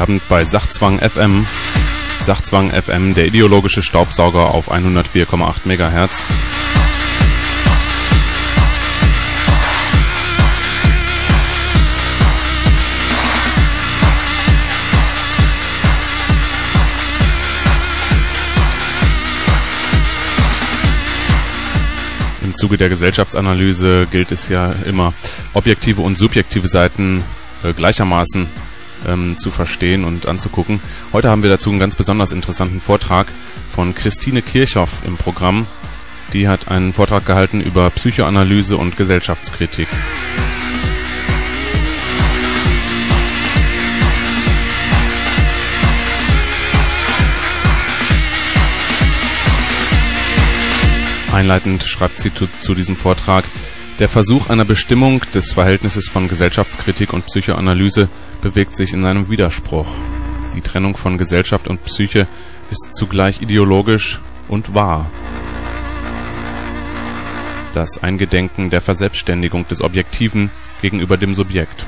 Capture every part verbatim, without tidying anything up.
Abend bei Sachzwang F M. Sachzwang F M, der ideologische Staubsauger auf hundertvier Komma acht Megahertz. Im Zuge der Gesellschaftsanalyse gilt es ja immer, objektive und subjektive Seiten äh, gleichermaßen ähm, zu verstehen und anzugucken. Heute haben wir dazu einen ganz besonders interessanten Vortrag von Christine Kirchhoff im Programm. Die hat einen Vortrag gehalten über Psychoanalyse und Gesellschaftskritik. Einleitend schreibt sie zu, zu diesem Vortrag: Der Versuch einer Bestimmung des Verhältnisses von Gesellschaftskritik und Psychoanalyse bewegt sich in einem Widerspruch. Die Trennung von Gesellschaft und Psyche ist zugleich ideologisch und wahr. Das Eingedenken der Verselbstständigung des Objektiven gegenüber dem Subjekt.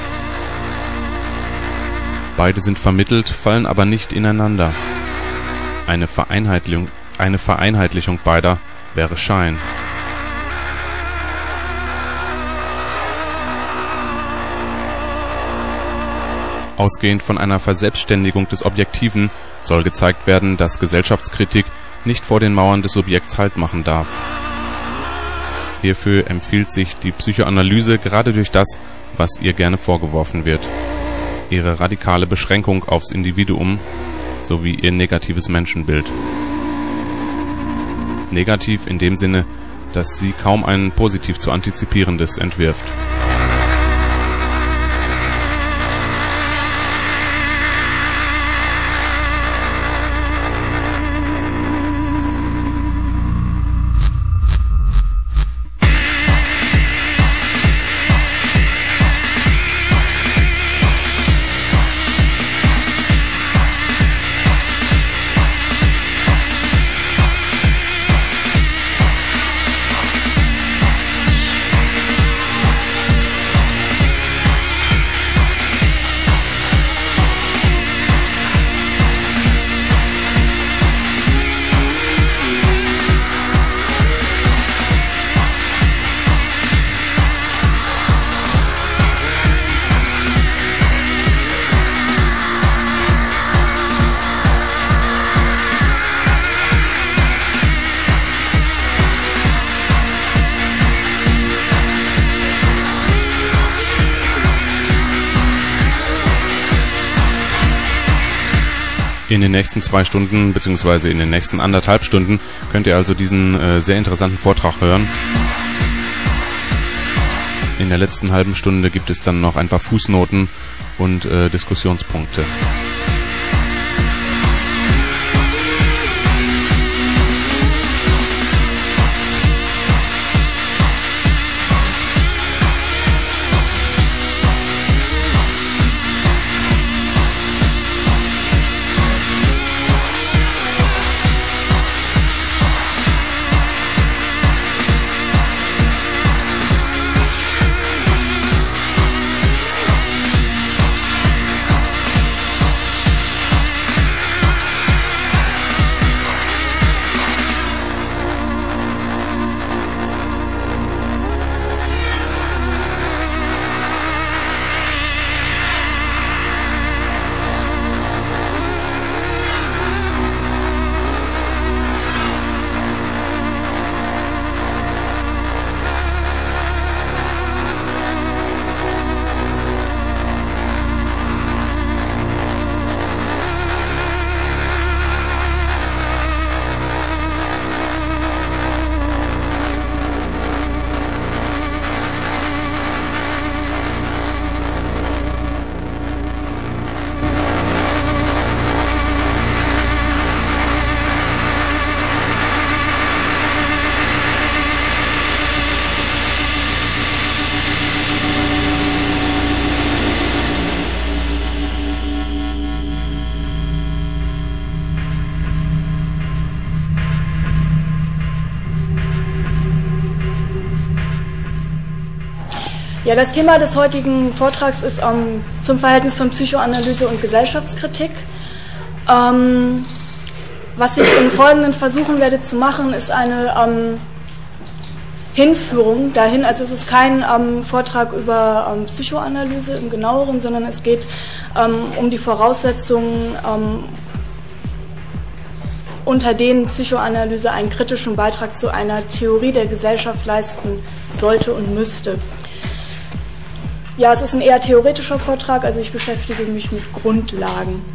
Beide sind vermittelt, fallen aber nicht ineinander. Eine Vereinheitlichung, eine Vereinheitlichung beider wäre Schein. Ausgehend von einer Verselbstständigung des Objektiven soll gezeigt werden, dass Gesellschaftskritik nicht vor den Mauern des Subjekts Halt machen darf. Hierfür empfiehlt sich die Psychoanalyse gerade durch das, was ihr gerne vorgeworfen wird: ihre radikale Beschränkung aufs Individuum sowie ihr negatives Menschenbild. Negativ in dem Sinne, dass sie kaum ein positiv zu antizipierendes entwirft. In den nächsten zwei Stunden beziehungsweise in den nächsten anderthalb Stunden könnt ihr also diesen äh, sehr interessanten Vortrag hören. In der letzten halben Stunde gibt es dann noch ein paar Fußnoten und äh, Diskussionspunkte. Ja, das Thema des heutigen Vortrags ist ähm, zum Verhältnis von Psychoanalyse und Gesellschaftskritik. Ähm, was ich im Folgenden versuchen werde zu machen, ist eine ähm, Hinführung dahin. Also es ist kein ähm, Vortrag über ähm, Psychoanalyse im Genaueren, sondern es geht ähm, um die Voraussetzungen, ähm, unter denen Psychoanalyse einen kritischen Beitrag zu einer Theorie der Gesellschaft leisten sollte und müsste. Ja, es ist ein eher theoretischer Vortrag, also ich beschäftige mich mit Grundlagen.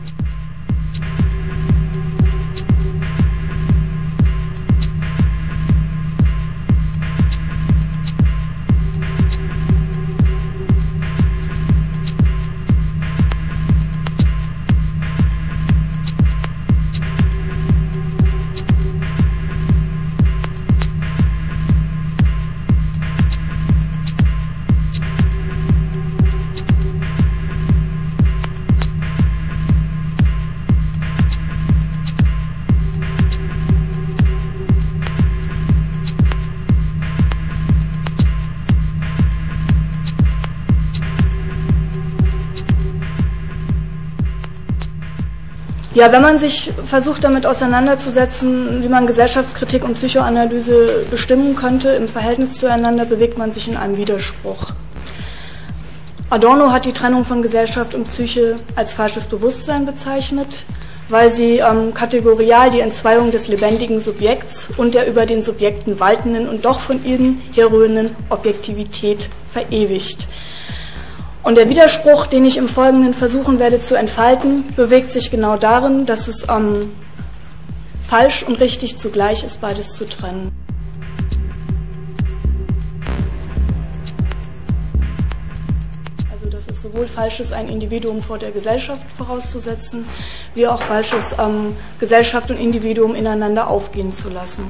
Ja, wenn man sich versucht, damit auseinanderzusetzen, wie man Gesellschaftskritik und Psychoanalyse bestimmen könnte im Verhältnis zueinander, bewegt man sich in einem Widerspruch. Adorno hat die Trennung von Gesellschaft und Psyche als falsches Bewusstsein bezeichnet, weil sie ähm, kategorial die Entzweiung des lebendigen Subjekts und der über den Subjekten waltenden und doch von ihnen herrührenden Objektivität verewigt. Und der Widerspruch, den ich im Folgenden versuchen werde zu entfalten, bewegt sich genau darin, dass es ähm, falsch und richtig zugleich ist, beides zu trennen. Also dass es sowohl falsch ist, ein Individuum vor der Gesellschaft vorauszusetzen, wie auch falsch ist, ähm, Gesellschaft und Individuum ineinander aufgehen zu lassen.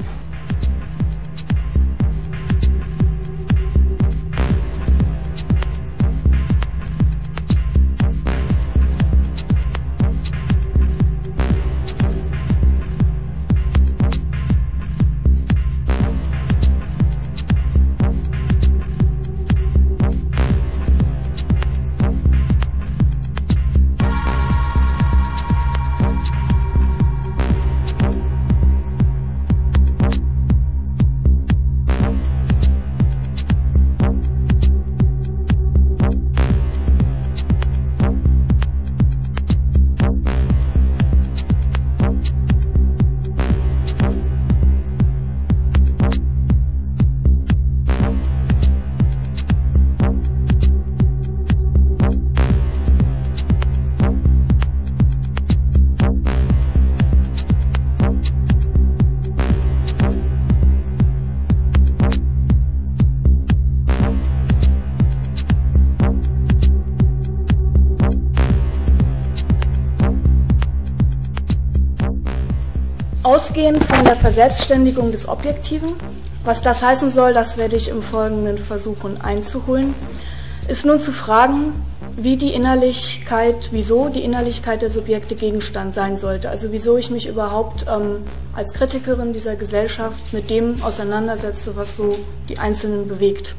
Ausgehend von der Verselbstständigung des Objektiven, was das heißen soll, das werde ich im Folgenden versuchen einzuholen, ist nun zu fragen, wie die Innerlichkeit, wieso die Innerlichkeit der Subjekte Gegenstand sein sollte. Also wieso ich mich überhaupt ähm, als Kritikerin dieser Gesellschaft mit dem auseinandersetze, was so die Einzelnen bewegt.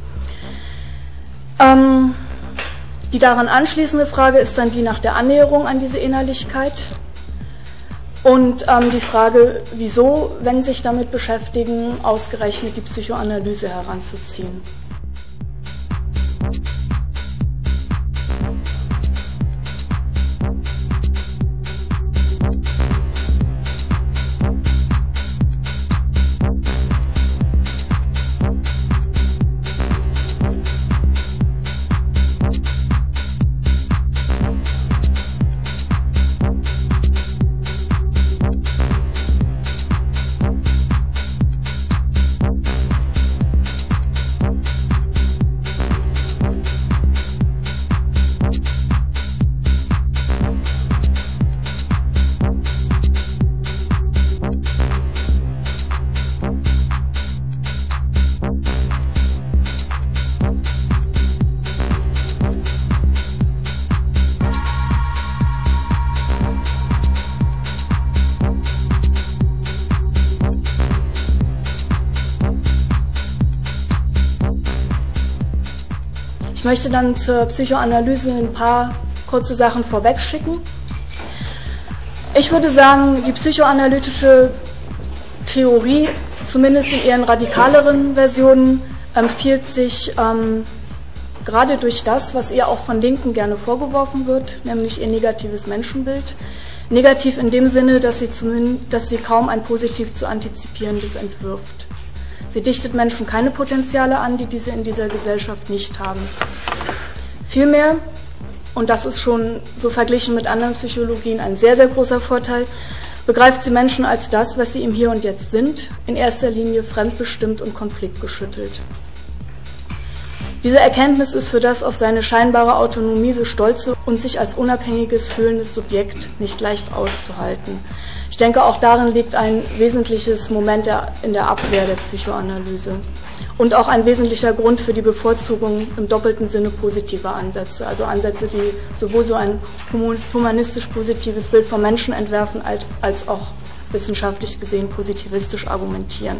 Ähm, die daran anschließende Frage ist dann die nach der Annäherung an diese Innerlichkeit. Und ähm, die Frage, wieso, wenn sich damit beschäftigen, ausgerechnet die Psychoanalyse heranzuziehen. möchte dann zur Psychoanalyse ein paar kurze Sachen vorwegschicken. Ich würde sagen, die psychoanalytische Theorie, zumindest in ihren radikaleren Versionen, empfiehlt sich ähm, gerade durch das, was ihr auch von Linken gerne vorgeworfen wird, nämlich ihr negatives Menschenbild. Negativ in dem Sinne, dass sie, zumindest, dass sie kaum ein positiv zu antizipierendes entwirft. Sie dichtet Menschen keine Potenziale an, die diese in dieser Gesellschaft nicht haben. Vielmehr, und das ist schon so verglichen mit anderen Psychologien ein sehr, sehr großer Vorteil, begreift sie Menschen als das, was sie im Hier und Jetzt sind, in erster Linie fremdbestimmt und konfliktgeschüttelt. Diese Erkenntnis ist für das auf seine scheinbare Autonomie so stolze und sich als unabhängiges, fühlendes Subjekt nicht leicht auszuhalten. Ich denke, auch darin liegt ein wesentliches Moment der, in der Abwehr der Psychoanalyse und auch ein wesentlicher Grund für die Bevorzugung im doppelten Sinne positiver Ansätze, also Ansätze, die sowohl so ein humanistisch positives Bild vom Menschen entwerfen, als, als auch wissenschaftlich gesehen positivistisch argumentieren.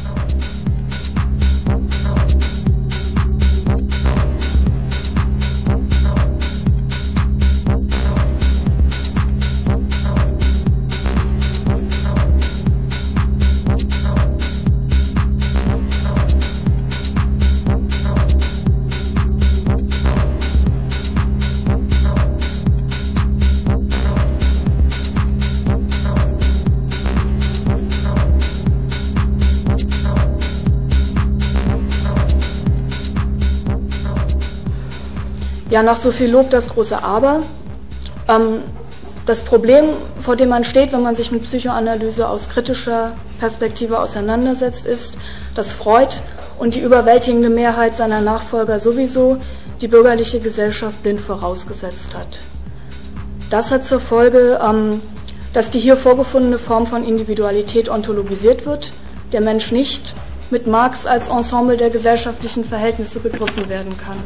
Ja, nach so viel Lob das große Aber. Ähm, das Problem, vor dem man steht, wenn man sich mit Psychoanalyse aus kritischer Perspektive auseinandersetzt, ist, dass Freud und die überwältigende Mehrheit seiner Nachfolger sowieso die bürgerliche Gesellschaft blind vorausgesetzt hat. Das hat zur Folge, ähm, dass die hier vorgefundene Form von Individualität ontologisiert wird, der Mensch nicht mit Marx als Ensemble der gesellschaftlichen Verhältnisse begriffen werden kann.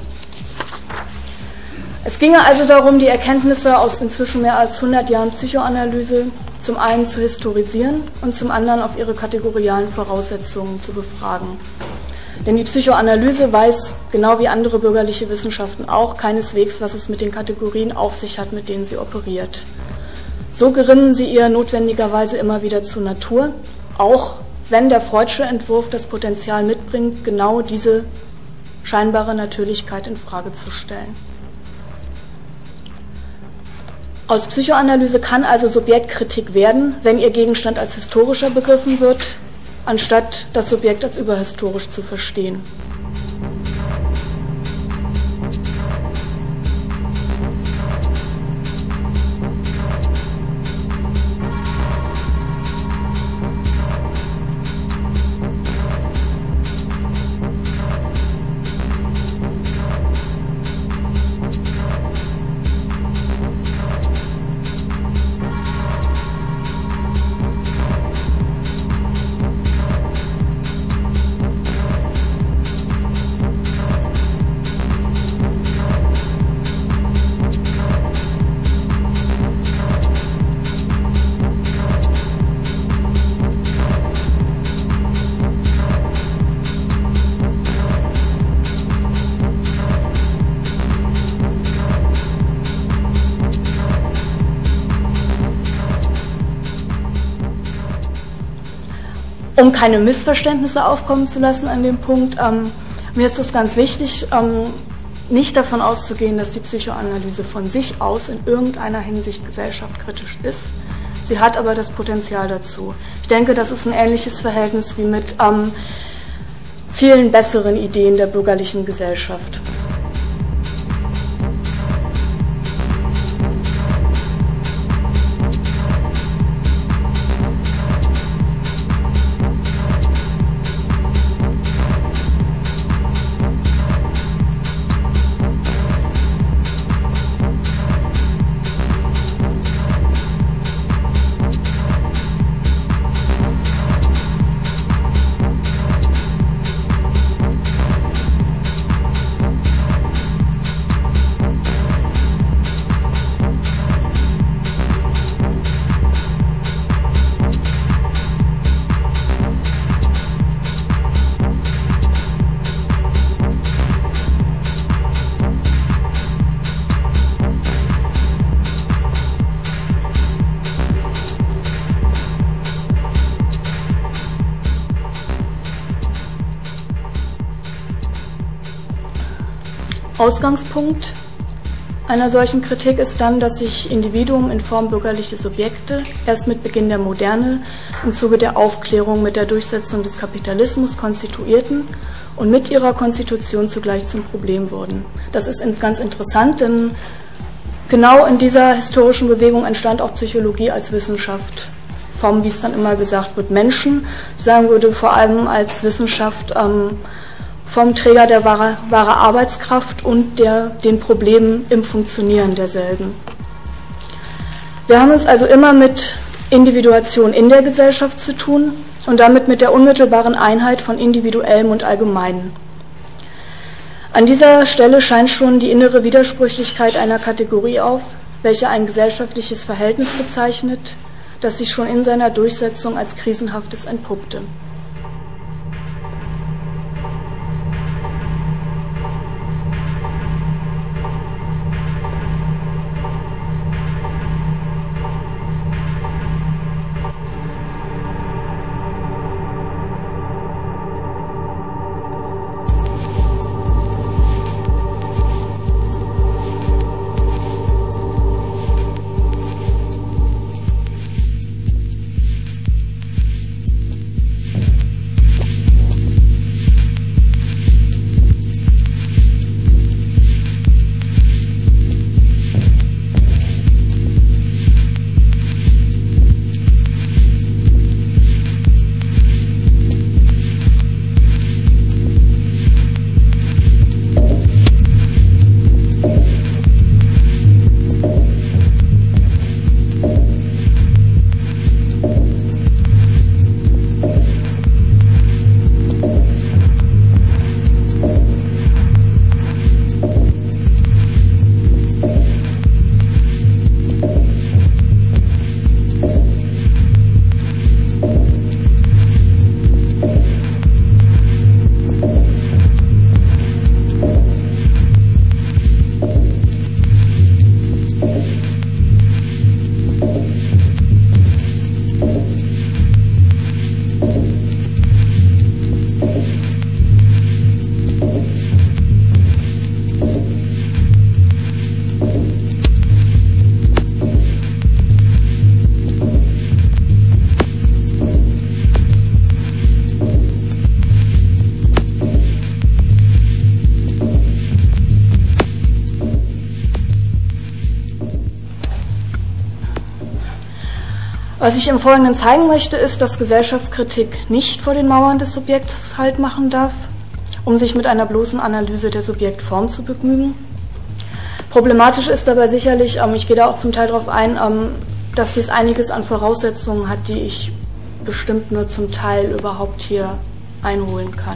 Es ginge also darum, die Erkenntnisse aus inzwischen mehr als hundert Jahren Psychoanalyse zum einen zu historisieren und zum anderen auf ihre kategorialen Voraussetzungen zu befragen. Denn die Psychoanalyse weiß, genau wie andere bürgerliche Wissenschaften auch, keineswegs, was es mit den Kategorien auf sich hat, mit denen sie operiert. So gerinnen sie ihr notwendigerweise immer wieder zur Natur, auch wenn der Freudsche Entwurf das Potenzial mitbringt, genau diese scheinbare Natürlichkeit in Frage zu stellen. Aus Psychoanalyse kann also Subjektkritik werden, wenn ihr Gegenstand als historischer begriffen wird, anstatt das Subjekt als überhistorisch zu verstehen. Um keine Missverständnisse aufkommen zu lassen an dem Punkt, ähm, mir ist es ganz wichtig, ähm, nicht davon auszugehen, dass die Psychoanalyse von sich aus in irgendeiner Hinsicht gesellschaftskritisch ist. Sie hat aber das Potenzial dazu. Ich denke, das ist ein ähnliches Verhältnis wie mit ähm, vielen besseren Ideen der bürgerlichen Gesellschaft. Ausgangspunkt einer solchen Kritik ist dann, dass sich Individuen in Form bürgerlicher Subjekte erst mit Beginn der Moderne im Zuge der Aufklärung mit der Durchsetzung des Kapitalismus konstituierten und mit ihrer Konstitution zugleich zum Problem wurden. Das ist ganz interessant, denn genau in dieser historischen Bewegung entstand auch Psychologie als Wissenschaft vom, wie es dann immer gesagt wird, Menschen. Ich sagen würde vor allem als Wissenschaft ähm, vom Träger der wahre, wahre Arbeitskraft und der, den Problemen im Funktionieren derselben. Wir haben es also immer mit Individuation in der Gesellschaft zu tun und damit mit der unmittelbaren Einheit von Individuellem und Allgemeinen. An dieser Stelle scheint schon die innere Widersprüchlichkeit einer Kategorie auf, welche ein gesellschaftliches Verhältnis bezeichnet, das sich schon in seiner Durchsetzung als krisenhaftes entpuppte. Was ich im Folgenden zeigen möchte, ist, dass Gesellschaftskritik nicht vor den Mauern des Subjekts Halt machen darf, um sich mit einer bloßen Analyse der Subjektform zu begnügen. Problematisch ist dabei sicherlich, ähm, ich gehe da auch zum Teil darauf ein, ähm, dass dies einiges an Voraussetzungen hat, die ich bestimmt nur zum Teil überhaupt hier einholen kann.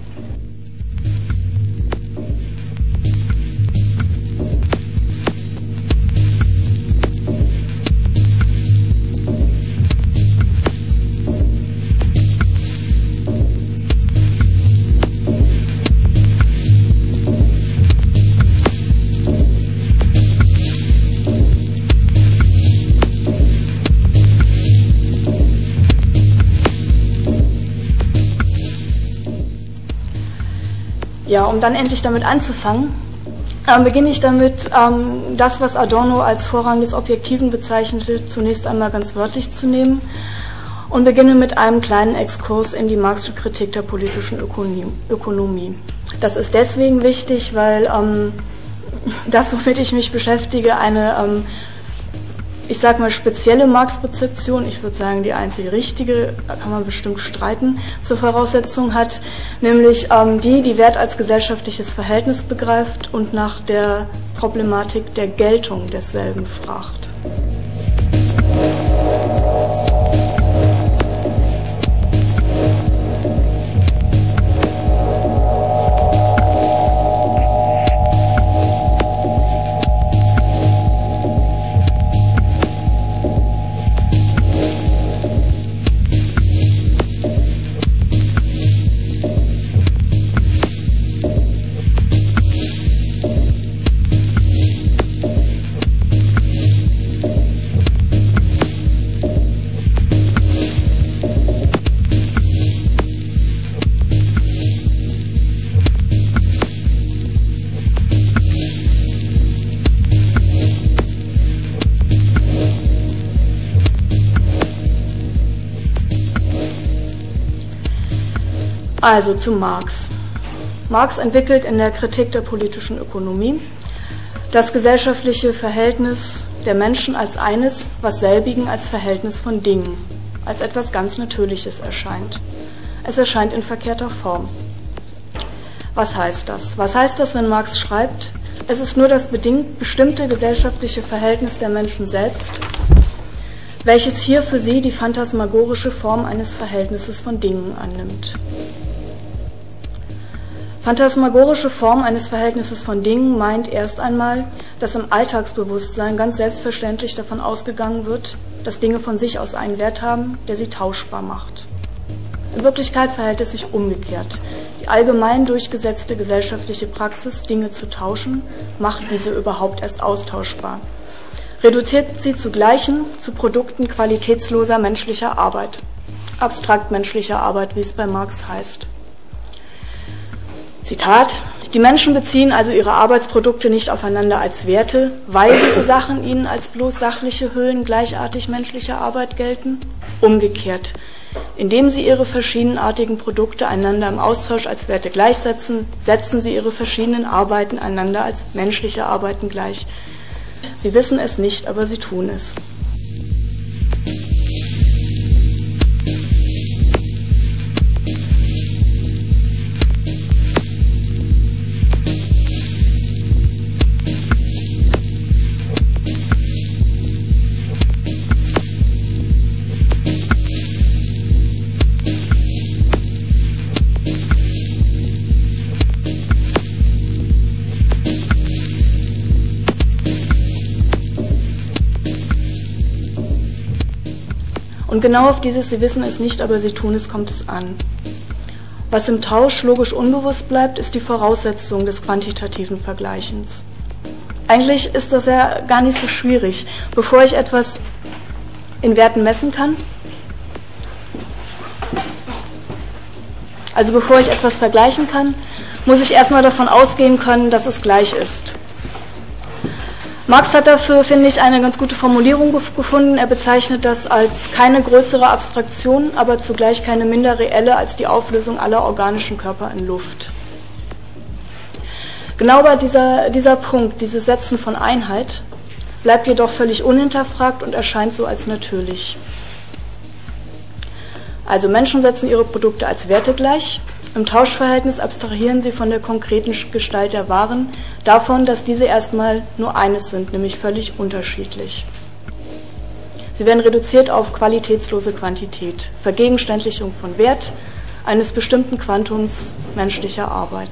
Ja, um dann endlich damit anzufangen, äh, beginne ich damit, ähm, das, was Adorno als Vorrang des Objektiven bezeichnete, zunächst einmal ganz wörtlich zu nehmen und beginne mit einem kleinen Exkurs in die Marxische Kritik der politischen Ökonomie. Das ist deswegen wichtig, weil ähm, das, womit ich mich beschäftige, eine, ähm, ich sag mal, spezielle Marx-Rezeption, ich würde sagen die einzige richtige, da kann man bestimmt streiten, zur Voraussetzung hat, nämlich ähm, die, die Wert als gesellschaftliches Verhältnis begreift und nach der Problematik der Geltung desselben fragt. Also zu Marx. Marx entwickelt in der Kritik der politischen Ökonomie das gesellschaftliche Verhältnis der Menschen als eines, was selbigen als Verhältnis von Dingen, als etwas ganz Natürliches erscheint. Es erscheint in verkehrter Form. Was heißt das? Was heißt das, wenn Marx schreibt, es ist nur das bedingt bestimmte gesellschaftliche Verhältnis der Menschen selbst, welches hier für sie die phantasmagorische Form eines Verhältnisses von Dingen annimmt. Phantasmagorische Form eines Verhältnisses von Dingen meint erst einmal, dass im Alltagsbewusstsein ganz selbstverständlich davon ausgegangen wird, dass Dinge von sich aus einen Wert haben, der sie tauschbar macht. In Wirklichkeit verhält es sich umgekehrt. Die allgemein durchgesetzte gesellschaftliche Praxis, Dinge zu tauschen, macht diese überhaupt erst austauschbar. Reduziert sie zu Gleichen, zu Produkten qualitätsloser menschlicher Arbeit. Abstrakt menschlicher Arbeit, wie es bei Marx heißt. Zitat: Die Menschen beziehen also ihre Arbeitsprodukte nicht aufeinander als Werte, weil diese Sachen ihnen als bloß sachliche Hüllen gleichartig menschlicher Arbeit gelten. Umgekehrt, indem sie ihre verschiedenartigen Produkte einander im Austausch als Werte gleichsetzen, setzen sie ihre verschiedenen Arbeiten einander als menschliche Arbeiten gleich. Sie wissen es nicht, aber sie tun es. Und genau auf dieses Sie wissen es nicht, aber Sie tun es, kommt es an. Was im Tausch logisch unbewusst bleibt, ist die Voraussetzung des quantitativen Vergleichens. Eigentlich ist das ja gar nicht so schwierig. Bevor ich etwas in Werten messen kann, also bevor ich etwas vergleichen kann, muss ich erstmal davon ausgehen können, dass es gleich ist. Marx hat dafür, finde ich, eine ganz gute Formulierung gefunden. Er bezeichnet das als keine größere Abstraktion, aber zugleich keine minder reelle als die Auflösung aller organischen Körper in Luft. Genau bei dieser, dieser Punkt, dieses Setzen von Einheit, bleibt jedoch völlig unhinterfragt und erscheint so als natürlich. Also Menschen setzen ihre Produkte als Werte gleich. Im Tauschverhältnis abstrahieren sie von der konkreten Gestalt der Waren, davon, dass diese erstmal nur eines sind, nämlich völlig unterschiedlich. Sie werden reduziert auf qualitätslose Quantität, Vergegenständlichung von Wert eines bestimmten Quantums menschlicher Arbeit.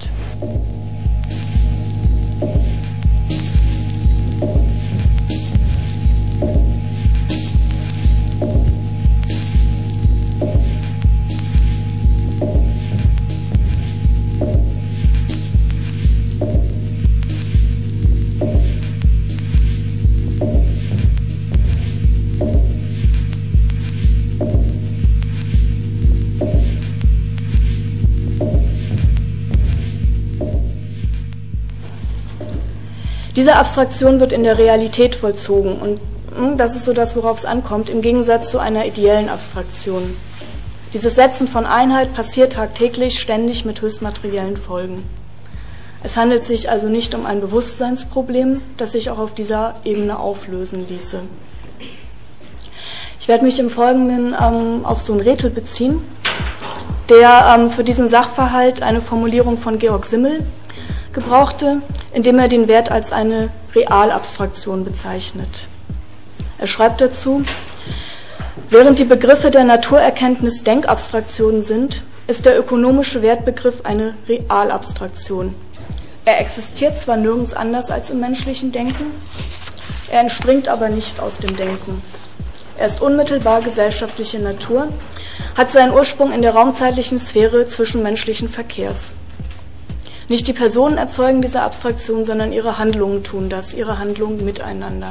Diese Abstraktion wird in der Realität vollzogen und das ist so das, worauf es ankommt, im Gegensatz zu einer ideellen Abstraktion. Dieses Setzen von Einheit passiert tagtäglich, ständig mit höchst materiellen Folgen. Es handelt sich also nicht um ein Bewusstseinsproblem, das sich auch auf dieser Ebene auflösen ließe. Ich werde mich im Folgenden ähm, auf so einen Rätel beziehen, der ähm, für diesen Sachverhalt eine Formulierung von Georg Simmel gebrauchte, indem er den Wert als eine Realabstraktion bezeichnet. Er schreibt dazu: Während die Begriffe der Naturerkenntnis Denkabstraktionen sind, ist der ökonomische Wertbegriff eine Realabstraktion. Er existiert zwar nirgends anders als im menschlichen Denken, er entspringt aber nicht aus dem Denken. Er ist unmittelbar gesellschaftliche Natur, hat seinen Ursprung in der raumzeitlichen Sphäre zwischenmenschlichen Verkehrs. Nicht die Personen erzeugen diese Abstraktion, sondern ihre Handlungen tun das, ihre Handlungen miteinander.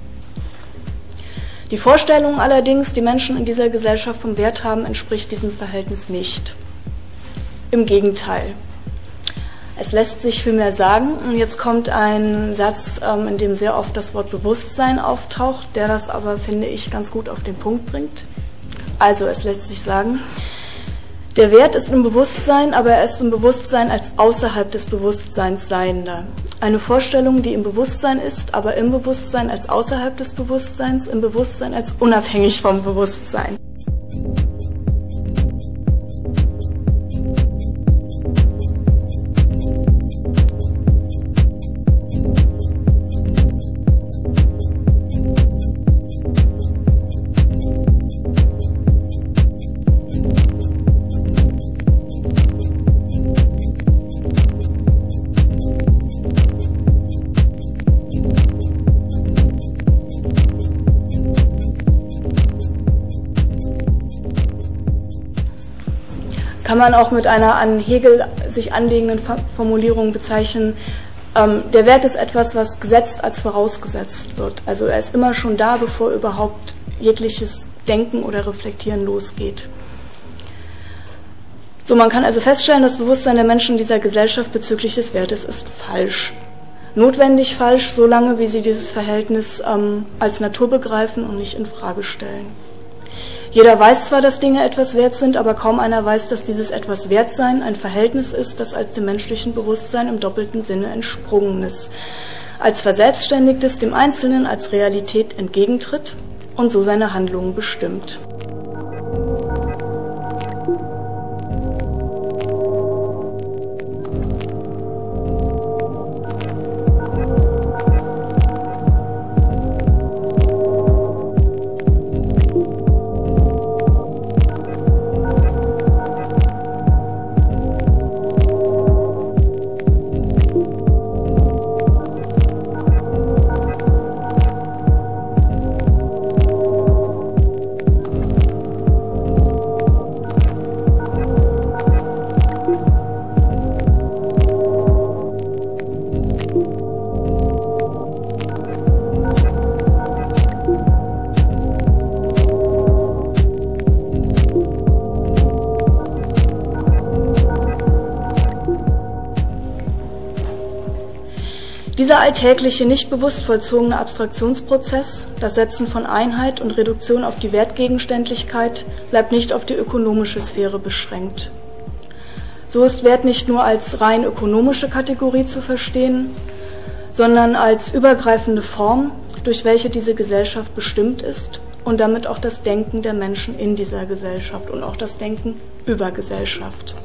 Die Vorstellung allerdings, die Menschen in dieser Gesellschaft vom Wert haben, entspricht diesem Verhältnis nicht. Im Gegenteil. Es lässt sich vielmehr sagen, und jetzt kommt ein Satz, in dem sehr oft das Wort Bewusstsein auftaucht, der das aber, finde ich, ganz gut auf den Punkt bringt. Also, es lässt sich sagen, Der Wert ist im Bewusstsein, aber er ist im Bewusstsein als außerhalb des Bewusstseins Seiender. Eine Vorstellung, die im Bewusstsein ist, aber im Bewusstsein als außerhalb des Bewusstseins, im Bewusstsein als unabhängig vom Bewusstsein. Kann man auch mit einer an Hegel sich anlegenden Formulierung bezeichnen, ähm, der Wert ist etwas, was gesetzt als vorausgesetzt wird. Also er ist immer schon da, bevor überhaupt jegliches Denken oder Reflektieren losgeht. So, man kann also feststellen, das Bewusstsein der Menschen dieser Gesellschaft bezüglich des Wertes ist falsch. Notwendig falsch, solange wie sie dieses Verhältnis ähm, als Natur begreifen und nicht in Frage stellen. Jeder weiß zwar, dass Dinge etwas wert sind, aber kaum einer weiß, dass dieses etwas Wertsein ein Verhältnis ist, das als dem menschlichen Bewusstsein im doppelten Sinne entsprungen ist, als verselbstständigtes dem Einzelnen als Realität entgegentritt und so seine Handlungen bestimmt. Dieser alltägliche, nicht bewusst vollzogene Abstraktionsprozess, das Setzen von Einheit und Reduktion auf die Wertgegenständlichkeit, bleibt nicht auf die ökonomische Sphäre beschränkt. So ist Wert nicht nur als rein ökonomische Kategorie zu verstehen, sondern als übergreifende Form, durch welche diese Gesellschaft bestimmt ist und damit auch das Denken der Menschen in dieser Gesellschaft und auch das Denken über Gesellschaft.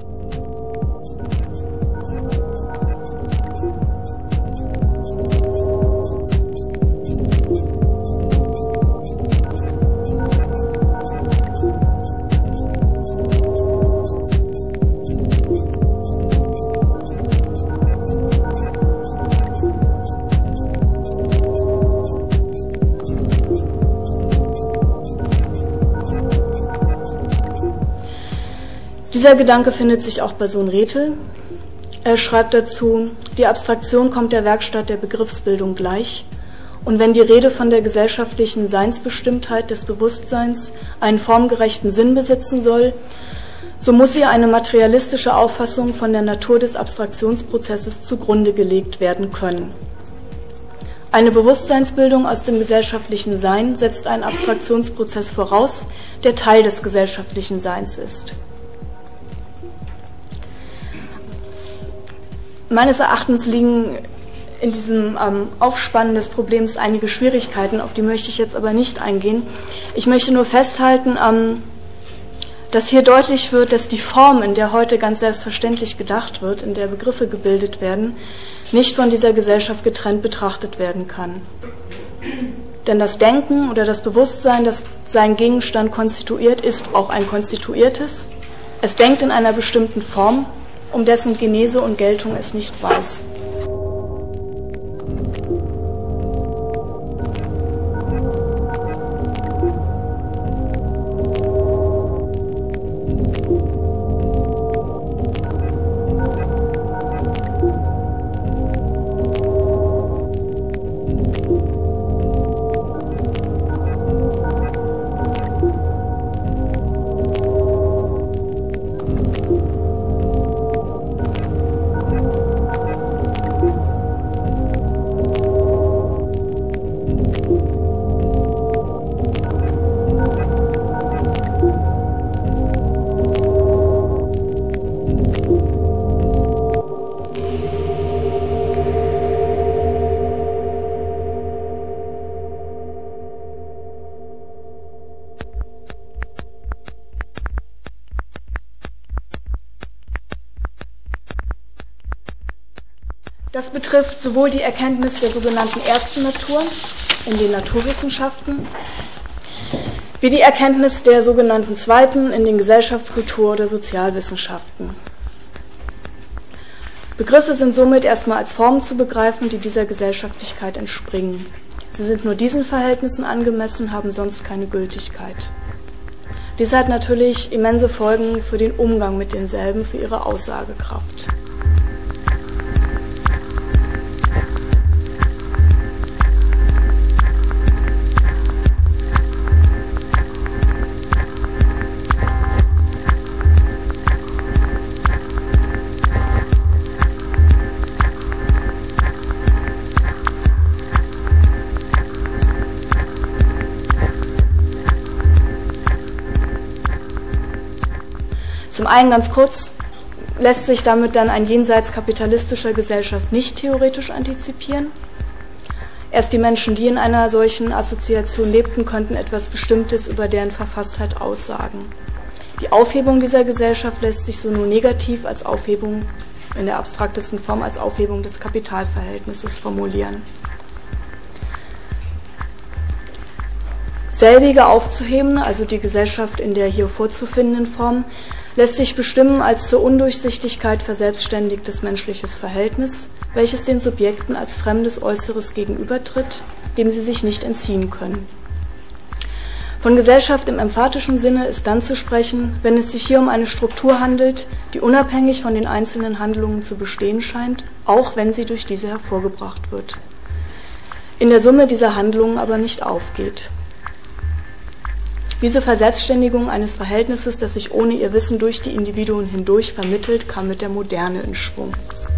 Dieser Gedanke findet sich auch bei Sohn Rethel. Er schreibt dazu, die Abstraktion kommt der Werkstatt der Begriffsbildung gleich, und wenn die Rede von der gesellschaftlichen Seinsbestimmtheit des Bewusstseins einen formgerechten Sinn besitzen soll, so muss ihr eine materialistische Auffassung von der Natur des Abstraktionsprozesses zugrunde gelegt werden können. Eine Bewusstseinsbildung aus dem gesellschaftlichen Sein setzt einen Abstraktionsprozess voraus, der Teil des gesellschaftlichen Seins ist. Meines Erachtens liegen in diesem ähm, Aufspannen des Problems einige Schwierigkeiten, auf die möchte ich jetzt aber nicht eingehen. Ich möchte nur festhalten, ähm, dass hier deutlich wird, dass die Form, in der heute ganz selbstverständlich gedacht wird, in der Begriffe gebildet werden, nicht von dieser Gesellschaft getrennt betrachtet werden kann. Denn das Denken oder das Bewusstsein, das seinen Gegenstand konstituiert, ist auch ein konstituiertes. Es denkt in einer bestimmten Form, um dessen Genese und Geltung es nicht weiß. Das betrifft sowohl die Erkenntnis der sogenannten ersten Natur in den Naturwissenschaften, wie die Erkenntnis der sogenannten zweiten in den Gesellschaftskultur- oder Sozialwissenschaften. Begriffe sind somit erstmal als Formen zu begreifen, die dieser Gesellschaftlichkeit entspringen. Sie sind nur diesen Verhältnissen angemessen, haben sonst keine Gültigkeit. Dies hat natürlich immense Folgen für den Umgang mit denselben, für ihre Aussagekraft. Zum einen ganz kurz lässt sich damit dann ein Jenseits kapitalistischer Gesellschaft nicht theoretisch antizipieren. Erst die Menschen, die in einer solchen Assoziation lebten, konnten etwas Bestimmtes über deren Verfasstheit aussagen. Die Aufhebung dieser Gesellschaft lässt sich so nur negativ als Aufhebung, in der abstraktesten Form als Aufhebung des Kapitalverhältnisses formulieren. Selbige aufzuhebende, also die Gesellschaft in der hier vorzufindenden Form, lässt sich bestimmen als zur Undurchsichtigkeit verselbstständigtes menschliches Verhältnis, welches den Subjekten als fremdes Äußeres gegenübertritt, dem sie sich nicht entziehen können. Von Gesellschaft im emphatischen Sinne ist dann zu sprechen, wenn es sich hier um eine Struktur handelt, die unabhängig von den einzelnen Handlungen zu bestehen scheint, auch wenn sie durch diese hervorgebracht wird. In der Summe dieser Handlungen aber nicht aufgeht. Diese Verselbstständigung eines Verhältnisses, das sich ohne ihr Wissen durch die Individuen hindurch vermittelt, kam mit der Moderne in Schwung.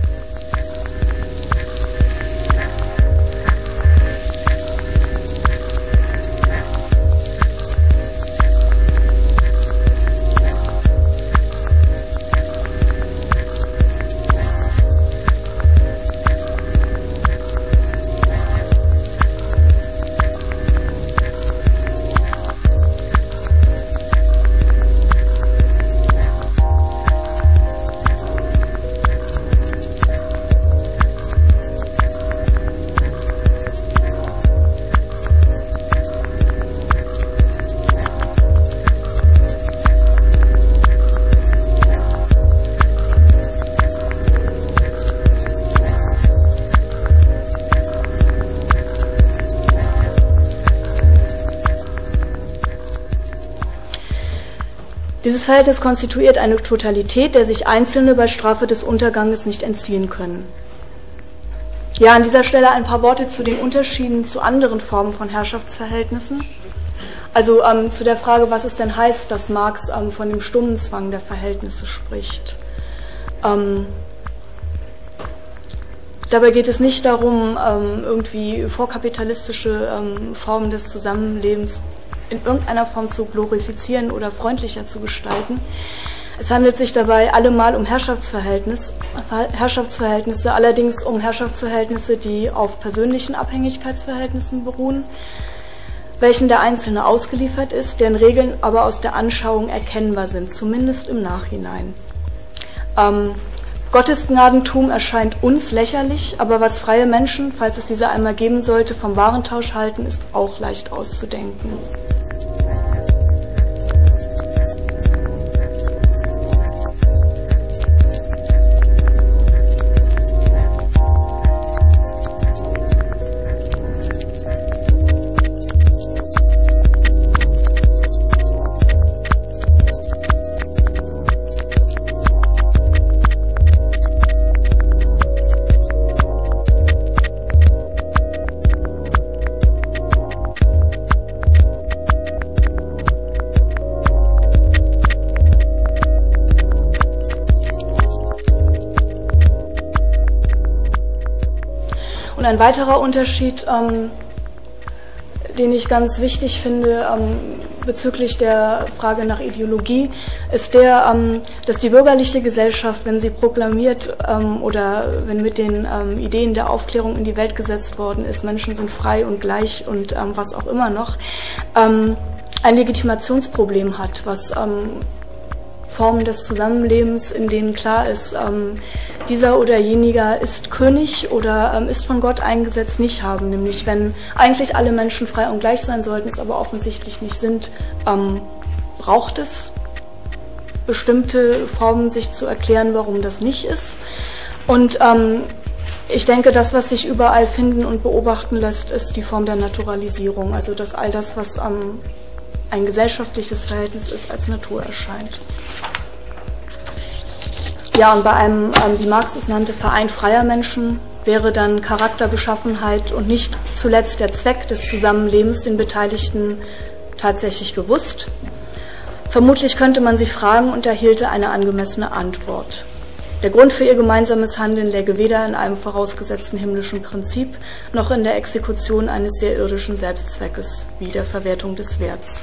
Dieses Verhältnis konstituiert eine Totalität, der sich Einzelne bei Strafe des Unterganges nicht entziehen können. Ja, an dieser Stelle ein paar Worte zu den Unterschieden zu anderen Formen von Herrschaftsverhältnissen. Also ähm, zu der Frage, was es denn heißt, dass Marx ähm, von dem stummen Zwang der Verhältnisse spricht. Ähm, dabei geht es nicht darum, ähm, irgendwie vorkapitalistische ähm, Formen des Zusammenlebens in irgendeiner Form zu glorifizieren oder freundlicher zu gestalten. Es handelt sich dabei allemal um Herrschaftsverhältnis, Herrschaftsverhältnisse, allerdings um Herrschaftsverhältnisse, die auf persönlichen Abhängigkeitsverhältnissen beruhen, welchen der Einzelne ausgeliefert ist, deren Regeln aber aus der Anschauung erkennbar sind, zumindest im Nachhinein. Ähm, Gottesgnadentum erscheint uns lächerlich, aber was freie Menschen, falls es diese einmal geben sollte, vom Warentausch halten, ist auch leicht auszudenken. Und ein weiterer Unterschied, ähm, den ich ganz wichtig finde ähm, bezüglich der Frage nach Ideologie, ist der, ähm, dass die bürgerliche Gesellschaft, wenn sie proklamiert ähm, oder wenn mit den ähm, Ideen der Aufklärung in die Welt gesetzt worden ist, Menschen sind frei und gleich und ähm, was auch immer noch, ähm, ein Legitimationsproblem hat, was ähm, Formen des Zusammenlebens, in denen klar ist, ähm, dieser oder jeniger ist König oder ähm, ist von Gott eingesetzt, nicht haben. Nämlich wenn eigentlich alle Menschen frei und gleich sein sollten, es aber offensichtlich nicht sind, ähm, braucht es bestimmte Formen, sich zu erklären, warum das nicht ist. Und ähm, ich denke, das, was sich überall finden und beobachten lässt, ist die Form der Naturalisierung. Also dass all das, was ähm, ein gesellschaftliches Verhältnis ist, als Natur erscheint. Ja, und bei einem, ähm, wie Marx es nannte, Verein freier Menschen wäre dann Charakter, Beschaffenheit und nicht zuletzt der Zweck des Zusammenlebens den Beteiligten tatsächlich bewusst. Vermutlich könnte man sich fragen und erhielte eine angemessene Antwort. Der Grund für ihr gemeinsames Handeln läge weder in einem vorausgesetzten himmlischen Prinzip noch in der Exekution eines sehr irdischen Selbstzweckes wie der Verwertung des Werts.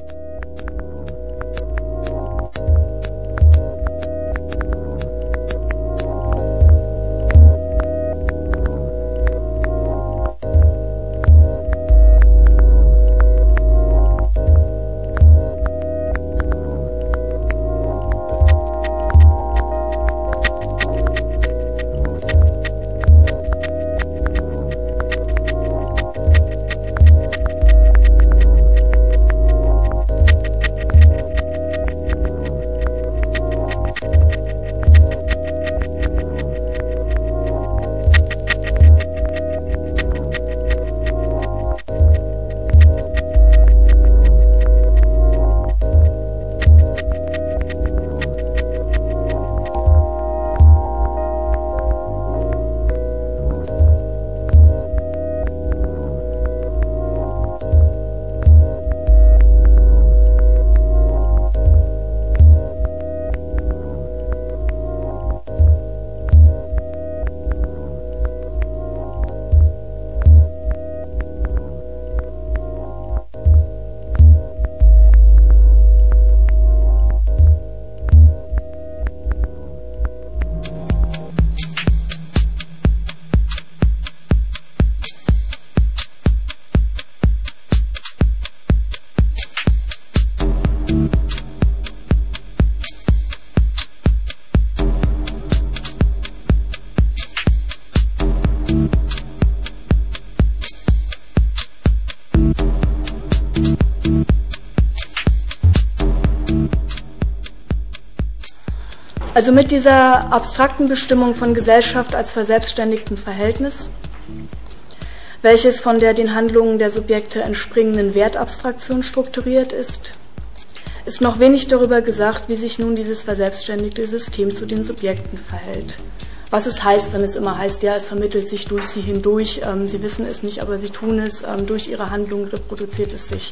Also mit dieser abstrakten Bestimmung von Gesellschaft als verselbstständigtem Verhältnis, welches von der den Handlungen der Subjekte entspringenden Wertabstraktion strukturiert ist, ist noch wenig darüber gesagt, wie sich nun dieses verselbstständigte System zu den Subjekten verhält. Was es heißt, wenn es immer heißt, ja, es vermittelt sich durch sie hindurch, ähm, sie wissen es nicht, aber sie tun es, ähm, durch ihre Handlungen reproduziert es sich.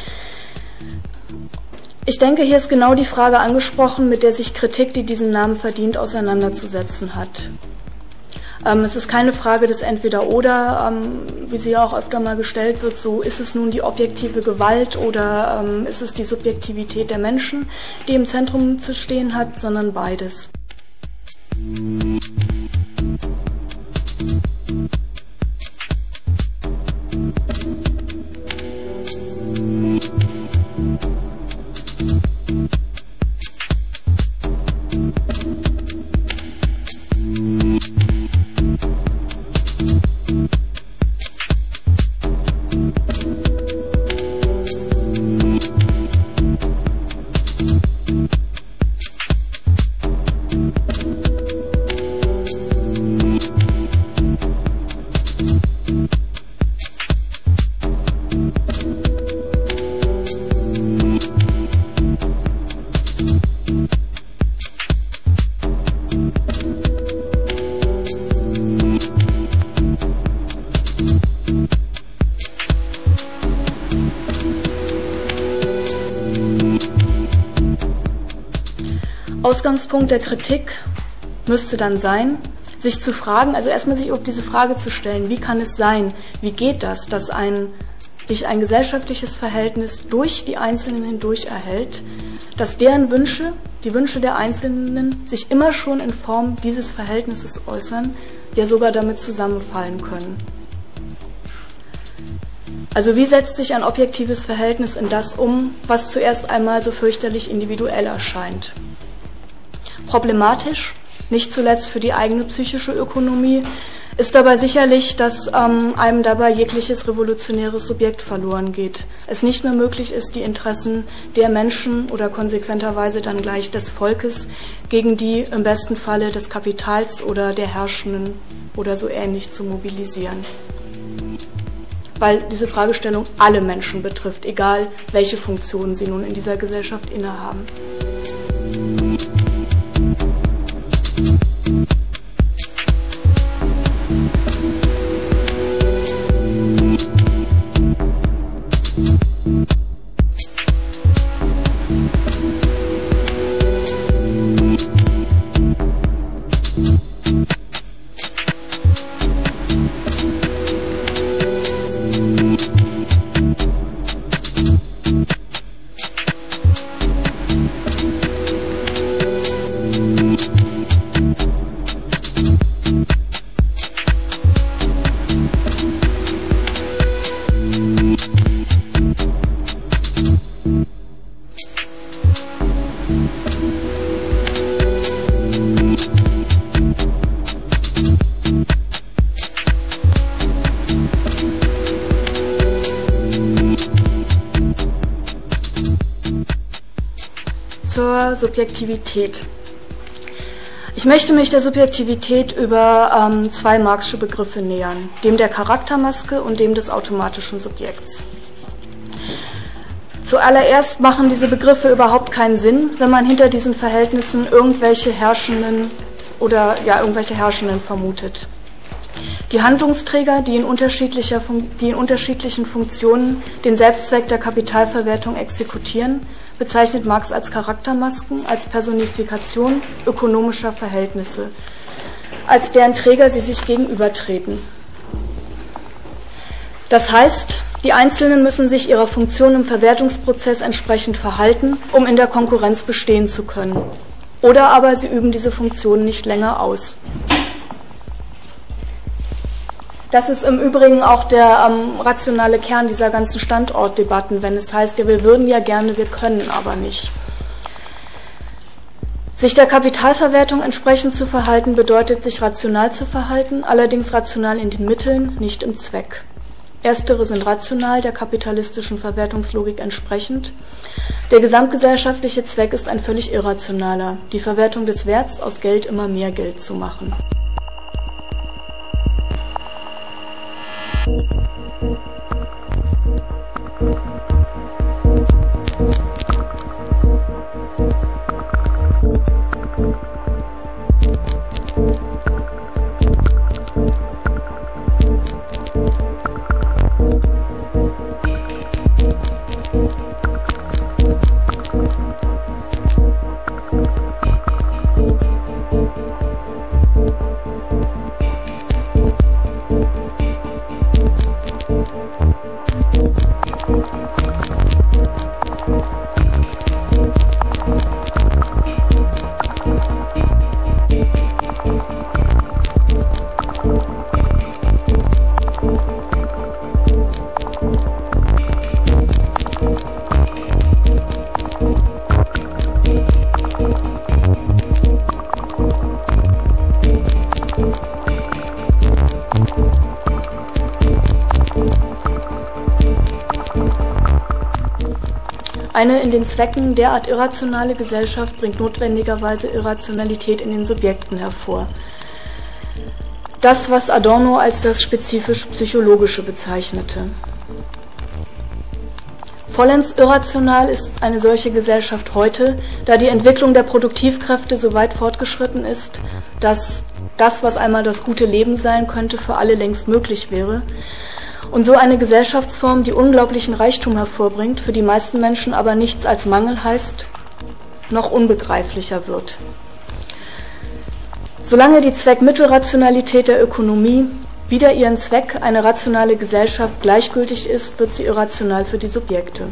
Ich denke, hier ist genau die Frage angesprochen, mit der sich Kritik, die diesen Namen verdient, auseinanderzusetzen hat. Ähm, es ist keine Frage des Entweder-Oder, ähm, wie sie ja auch öfter mal gestellt wird, so ist es nun die objektive Gewalt oder ähm, ist es die Subjektivität der Menschen, die im Zentrum zu stehen hat, sondern beides. Ausgangspunkt der Kritik müsste dann sein, sich zu fragen, also erstmal sich auf diese Frage zu stellen, wie kann es sein, wie geht das, dass ein, sich ein gesellschaftliches Verhältnis durch die Einzelnen hindurch erhält, dass deren Wünsche, die Wünsche der Einzelnen sich immer schon in Form dieses Verhältnisses äußern, ja sogar damit zusammenfallen können. Also wie setzt sich ein objektives Verhältnis in das um, was zuerst einmal so fürchterlich individuell erscheint? Problematisch, nicht zuletzt für die eigene psychische Ökonomie, ist dabei sicherlich, dass ähm, einem dabei jegliches revolutionäres Subjekt verloren geht. Es nicht mehr möglich ist, die Interessen der Menschen oder konsequenterweise dann gleich des Volkes gegen die im besten Falle des Kapitals oder der Herrschenden oder so ähnlich zu mobilisieren. Weil diese Fragestellung alle Menschen betrifft, egal welche Funktionen sie nun in dieser Gesellschaft innehaben. Zur Subjektivität. Ich möchte mich der Subjektivität über ähm, zwei Marx'sche Begriffe nähern, dem der Charaktermaske und dem des automatischen Subjekts. Zuallererst machen diese Begriffe überhaupt keinen Sinn, wenn man hinter diesen Verhältnissen irgendwelche Herrschenden oder ja irgendwelche Herrschenden vermutet. Die Handlungsträger, die in, unterschiedlicher, die in unterschiedlichen Funktionen den Selbstzweck der Kapitalverwertung exekutieren, bezeichnet Marx als Charaktermasken, als Personifikation ökonomischer Verhältnisse, als deren Träger sie sich gegenübertreten. Das heißt, die Einzelnen müssen sich ihrer Funktion im Verwertungsprozess entsprechend verhalten, um in der Konkurrenz bestehen zu können. Oder aber sie üben diese Funktion nicht länger aus. Das ist im Übrigen auch der ähm, rationale Kern dieser ganzen Standortdebatten, wenn es heißt, ja, wir würden ja gerne, wir können aber nicht. Sich der Kapitalverwertung entsprechend zu verhalten, bedeutet, sich rational zu verhalten, allerdings rational in den Mitteln, nicht im Zweck. Erstere sind rational, der kapitalistischen Verwertungslogik entsprechend. Der gesamtgesellschaftliche Zweck ist ein völlig irrationaler, die Verwertung des Werts aus Geld immer mehr Geld zu machen. Eine in den Zwecken derart irrationale Gesellschaft bringt notwendigerweise Irrationalität in den Subjekten hervor. Das, was Adorno als das spezifisch Psychologische bezeichnete. Vollends irrational ist eine solche Gesellschaft heute, da die Entwicklung der Produktivkräfte so weit fortgeschritten ist, dass das, was einmal das gute Leben sein könnte, für alle längst möglich wäre. Und so eine Gesellschaftsform, die unglaublichen Reichtum hervorbringt, für die meisten Menschen aber nichts als Mangel heißt, noch unbegreiflicher wird. Solange die Zweckmittelrationalität der Ökonomie wider ihren Zweck, eine rationale Gesellschaft, gleichgültig ist, wird sie irrational für die Subjekte.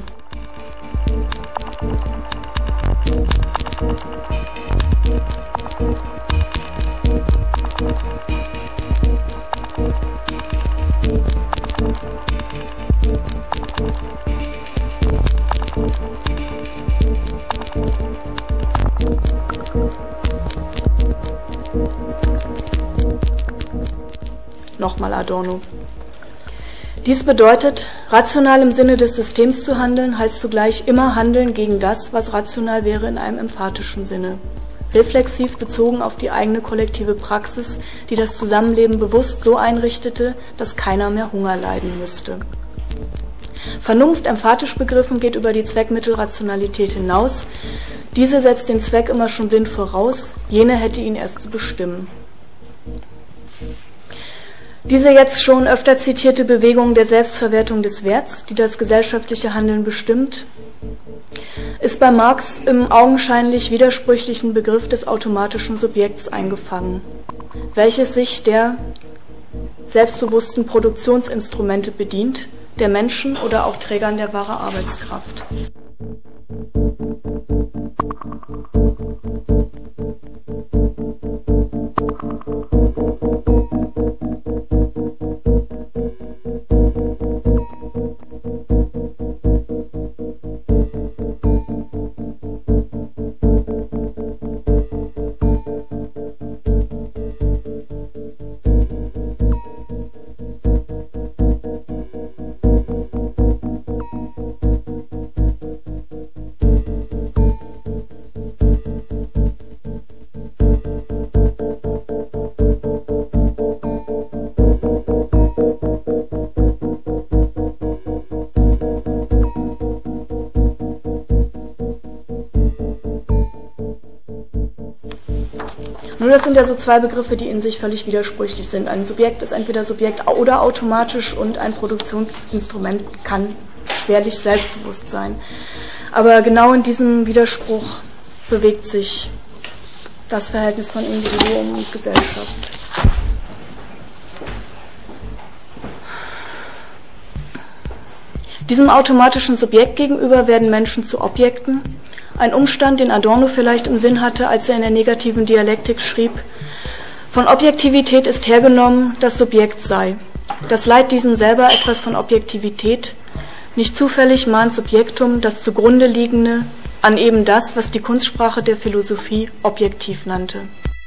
Nochmal Adorno. Dies bedeutet, rational im Sinne des Systems zu handeln, heißt zugleich immer handeln gegen das, was rational wäre in einem emphatischen Sinne. Reflexiv bezogen auf die eigene kollektive Praxis, die das Zusammenleben bewusst so einrichtete, dass keiner mehr Hunger leiden müsste. Vernunft, emphatisch begriffen, geht über die Zweckmittelrationalität hinaus. Diese setzt den Zweck immer schon blind voraus, jene hätte ihn erst zu bestimmen. Diese jetzt schon öfter zitierte Bewegung der Selbstverwertung des Werts, die das gesellschaftliche Handeln bestimmt, ist bei Marx im augenscheinlich widersprüchlichen Begriff des automatischen Subjekts eingefangen, welches sich der selbstbewussten Produktionsinstrumente bedient, der Menschen oder auch Trägern der wahren Arbeitskraft. Nun, das sind ja so zwei Begriffe, die in sich völlig widersprüchlich sind. Ein Subjekt ist entweder Subjekt oder automatisch und ein Produktionsinstrument kann schwerlich selbstbewusst sein. Aber genau in diesem Widerspruch bewegt sich das Verhältnis von Individuum und Gesellschaft. Diesem automatischen Subjekt gegenüber werden Menschen zu Objekten. Ein Umstand, den Adorno vielleicht im Sinn hatte, als er in der negativen Dialektik schrieb: Von Objektivität ist hergenommen, das Subjekt sei. Das leiht diesem selber etwas von Objektivität. Nicht zufällig mahnt Subjektum das zugrunde liegende an eben das, was die Kunstsprache der Philosophie objektiv nannte.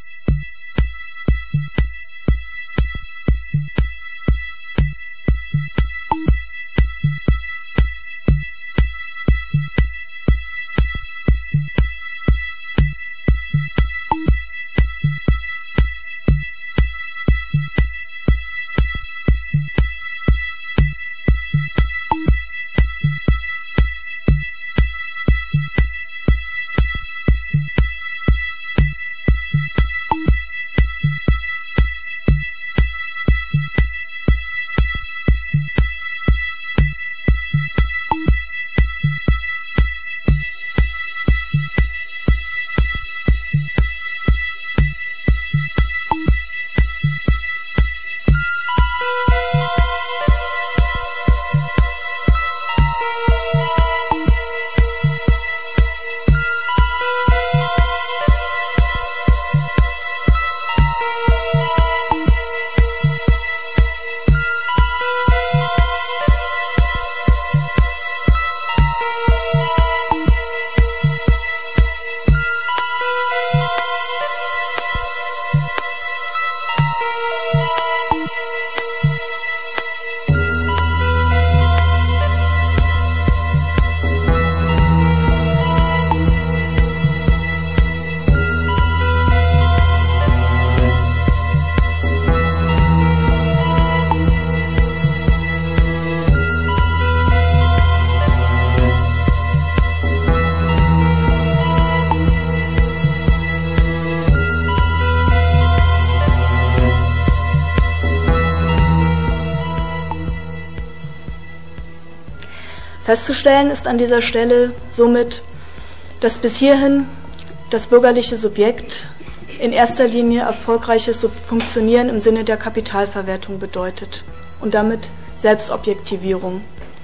Festzustellen ist an dieser Stelle somit, dass bis hierhin das bürgerliche Subjekt in erster Linie erfolgreiches Funktionieren im Sinne der Kapitalverwertung bedeutet und damit Selbstobjektivierung.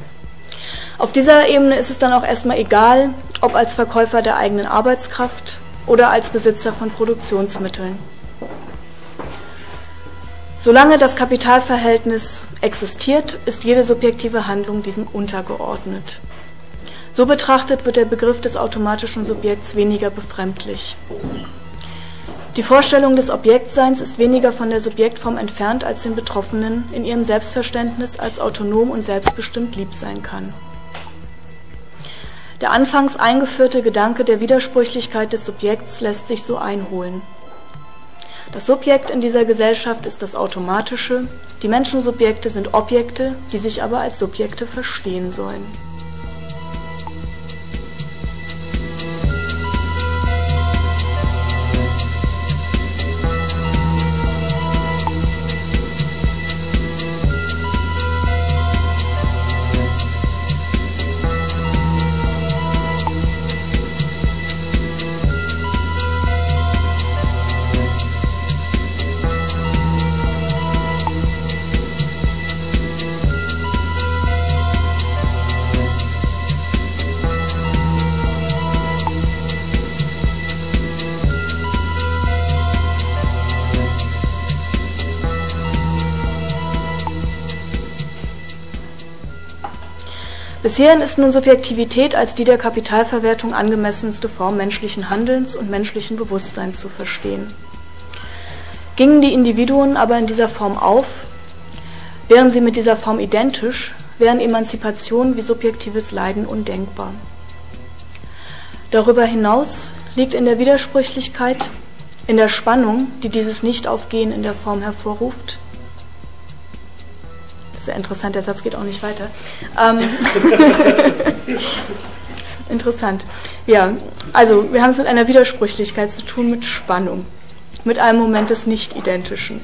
Auf dieser Ebene ist es dann auch erstmal egal, ob als Verkäufer der eigenen Arbeitskraft oder als Besitzer von Produktionsmitteln. Solange das Kapitalverhältnis existiert, ist jede subjektive Handlung diesem untergeordnet. So betrachtet wird der Begriff des automatischen Subjekts weniger befremdlich. Die Vorstellung des Objektseins ist weniger von der Subjektform entfernt, als den Betroffenen in ihrem Selbstverständnis als autonom und selbstbestimmt lieb sein kann. Der anfangs eingeführte Gedanke der Widersprüchlichkeit des Subjekts lässt sich so einholen. Das Subjekt in dieser Gesellschaft ist das Automatische, die Menschensubjekte sind Objekte, die sich aber als Subjekte verstehen sollen. Bis hierhin ist nun Subjektivität als die der Kapitalverwertung angemessenste Form menschlichen Handelns und menschlichen Bewusstseins zu verstehen. Gingen die Individuen aber in dieser Form auf, wären sie mit dieser Form identisch, wären Emanzipation wie subjektives Leiden undenkbar. Darüber hinaus liegt in der Widersprüchlichkeit, in der Spannung, die dieses Nichtaufgehen in der Form hervorruft. Sehr interessant, der Satz geht auch nicht weiter. Ähm Interessant. Ja, also wir haben es mit einer Widersprüchlichkeit zu tun, mit Spannung, mit einem Moment des Nicht-Identischen.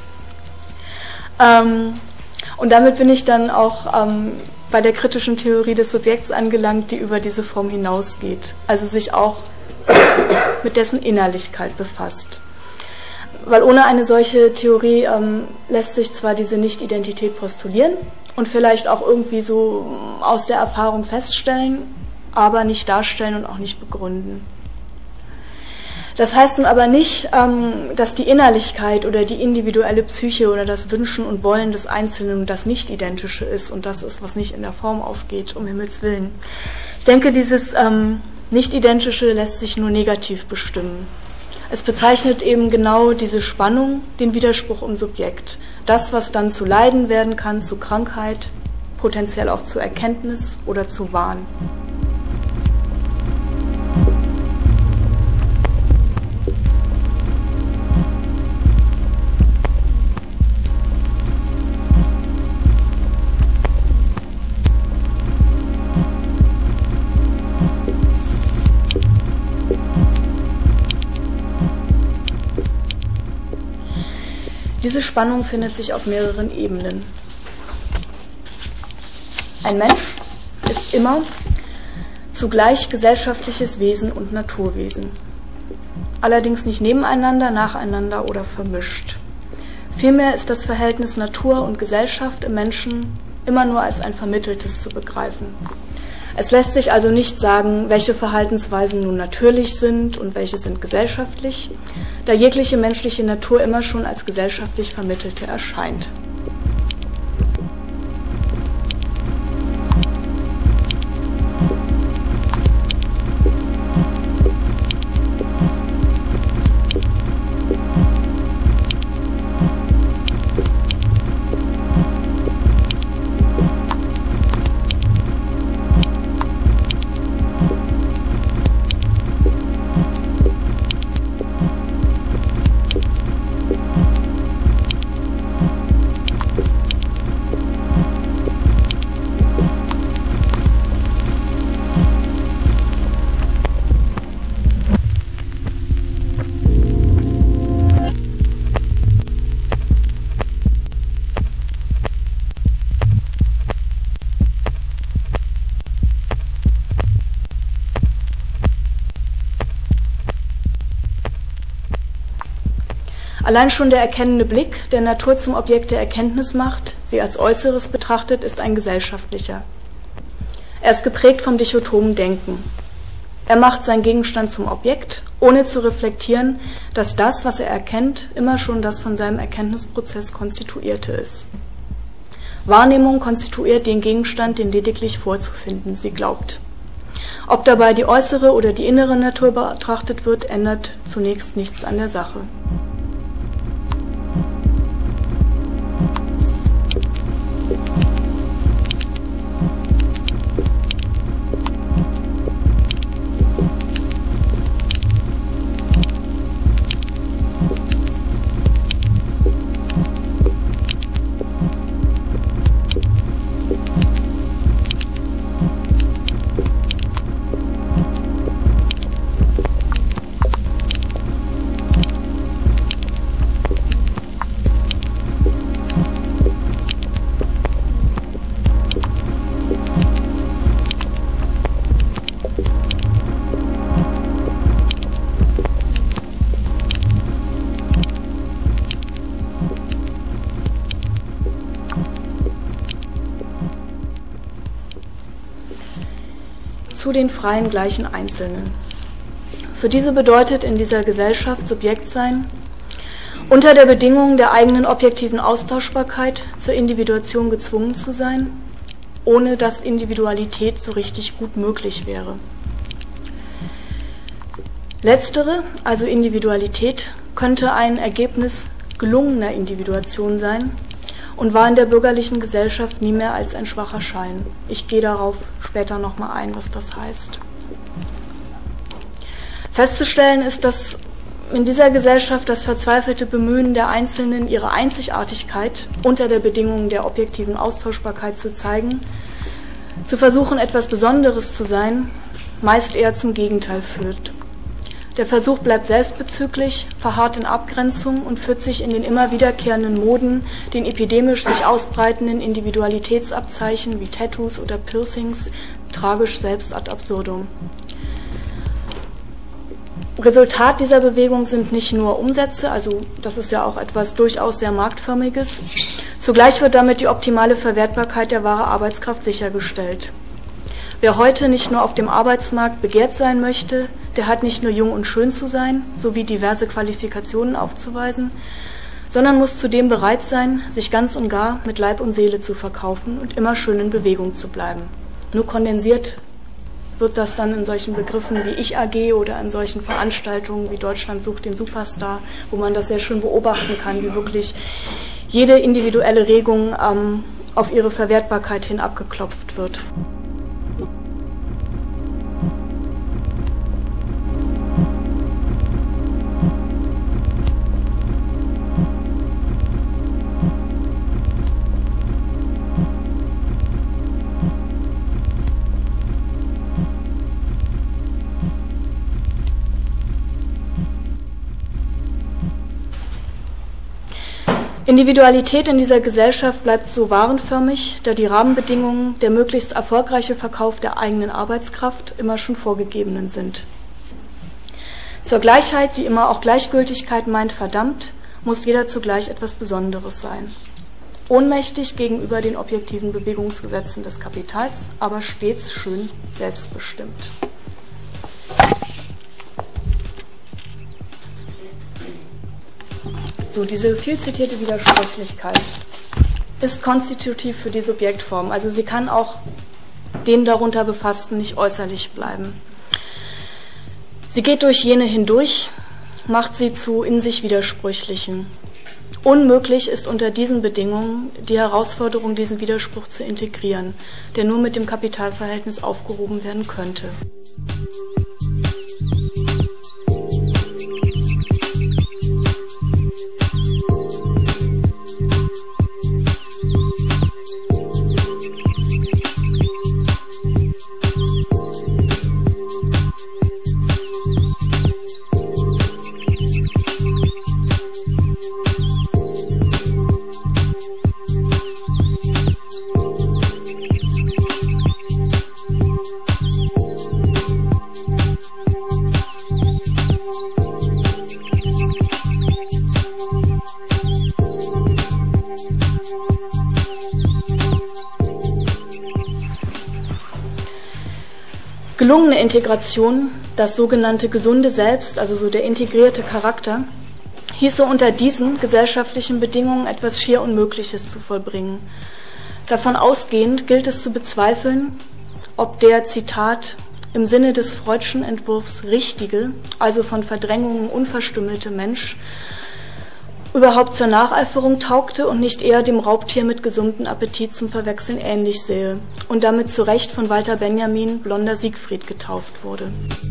Ähm und damit bin ich dann auch ähm, bei der kritischen Theorie des Subjekts angelangt, die über diese Form hinausgeht, also sich auch mit dessen Innerlichkeit befasst. Weil ohne eine solche Theorie ähm, lässt sich zwar diese Nicht-Identität postulieren und vielleicht auch irgendwie so aus der Erfahrung feststellen, aber nicht darstellen und auch nicht begründen. Das heißt nun aber nicht, ähm, dass die Innerlichkeit oder die individuelle Psyche oder das Wünschen und Wollen des Einzelnen das Nicht-Identische ist und das ist, was nicht in der Form aufgeht, um Himmels Willen. Ich denke, dieses ähm, Nicht-Identische lässt sich nur negativ bestimmen. Es bezeichnet eben genau diese Spannung, den Widerspruch im Subjekt. Das, was dann zu Leiden werden kann, zu Krankheit, potenziell auch zu Erkenntnis oder zu Wahn. Diese Spannung findet sich auf mehreren Ebenen. Ein Mensch ist immer zugleich gesellschaftliches Wesen und Naturwesen. Allerdings nicht nebeneinander, nacheinander oder vermischt. Vielmehr ist das Verhältnis Natur und Gesellschaft im Menschen immer nur als ein vermitteltes zu begreifen. Es lässt sich also nicht sagen, welche Verhaltensweisen nun natürlich sind und welche sind gesellschaftlich, da jegliche menschliche Natur immer schon als gesellschaftlich vermittelte erscheint. Allein schon der erkennende Blick, der Natur zum Objekt der Erkenntnis macht, sie als Äußeres betrachtet, ist ein gesellschaftlicher. Er ist geprägt vom dichotomen Denken. Er macht seinen Gegenstand zum Objekt, ohne zu reflektieren, dass das, was er erkennt, immer schon das von seinem Erkenntnisprozess Konstituierte ist. Wahrnehmung konstituiert den Gegenstand, den lediglich vorzufinden sie glaubt. Ob dabei die äußere oder die innere Natur betrachtet wird, ändert zunächst nichts an der Sache. Zu den freien gleichen Einzelnen. Für diese bedeutet in dieser Gesellschaft Subjektsein, unter der Bedingung der eigenen objektiven Austauschbarkeit zur Individuation gezwungen zu sein, ohne dass Individualität so richtig gut möglich wäre. Letztere, also Individualität, könnte ein Ergebnis gelungener Individuation sein und war in der bürgerlichen Gesellschaft nie mehr als ein schwacher Schein. Ich gehe darauf später nochmal ein, was das heißt. Festzustellen ist, dass in dieser Gesellschaft das verzweifelte Bemühen der Einzelnen, ihre Einzigartigkeit unter der Bedingung der objektiven Austauschbarkeit zu zeigen, zu versuchen, etwas Besonderes zu sein, meist eher zum Gegenteil führt. Der Versuch bleibt selbstbezüglich, verharrt in Abgrenzung und führt sich in den immer wiederkehrenden Moden, den epidemisch sich ausbreitenden Individualitätsabzeichen wie Tattoos oder Piercings, tragisch selbst ad absurdum. Resultat dieser Bewegung sind nicht nur Umsätze, also das ist ja auch etwas durchaus sehr Marktförmiges, zugleich wird damit die optimale Verwertbarkeit der wahren Arbeitskraft sichergestellt. Wer heute nicht nur auf dem Arbeitsmarkt begehrt sein möchte, der hat nicht nur jung und schön zu sein, sowie diverse Qualifikationen aufzuweisen, sondern muss zudem bereit sein, sich ganz und gar mit Leib und Seele zu verkaufen und immer schön in Bewegung zu bleiben. Nur kondensiert wird das dann in solchen Begriffen wie Ich A G oder in solchen Veranstaltungen wie Deutschland sucht den Superstar, wo man das sehr schön beobachten kann, wie wirklich jede individuelle Regung ähm, auf ihre Verwertbarkeit hin abgeklopft wird. Individualität in dieser Gesellschaft bleibt so warenförmig, da die Rahmenbedingungen der möglichst erfolgreiche Verkauf der eigenen Arbeitskraft immer schon vorgegebenen sind. Zur Gleichheit, die immer auch Gleichgültigkeit meint, verdammt, muss jeder zugleich etwas Besonderes sein. Ohnmächtig gegenüber den objektiven Bewegungsgesetzen des Kapitals, aber stets schön selbstbestimmt. So, diese viel zitierte Widersprüchlichkeit ist konstitutiv für die Subjektform. Also sie kann auch den darunter Befassten nicht äußerlich bleiben. Sie geht durch jene hindurch, macht sie zu in sich Widersprüchlichen. Unmöglich ist unter diesen Bedingungen die Herausforderung, diesen Widerspruch zu integrieren, der nur mit dem Kapitalverhältnis aufgehoben werden könnte. Gelungene Integration, das sogenannte gesunde Selbst, also so der integrierte Charakter, hieße unter diesen gesellschaftlichen Bedingungen etwas schier Unmögliches zu vollbringen. Davon ausgehend gilt es zu bezweifeln, ob der, Zitat, im Sinne des Freudschen Entwurfs richtige, also von Verdrängungen unverstümmelte Mensch überhaupt zur Nacheiferung taugte und nicht eher dem Raubtier mit gesundem Appetit zum Verwechseln ähnlich sähe und damit zu Recht von Walter Benjamin blonder Siegfried getauft wurde.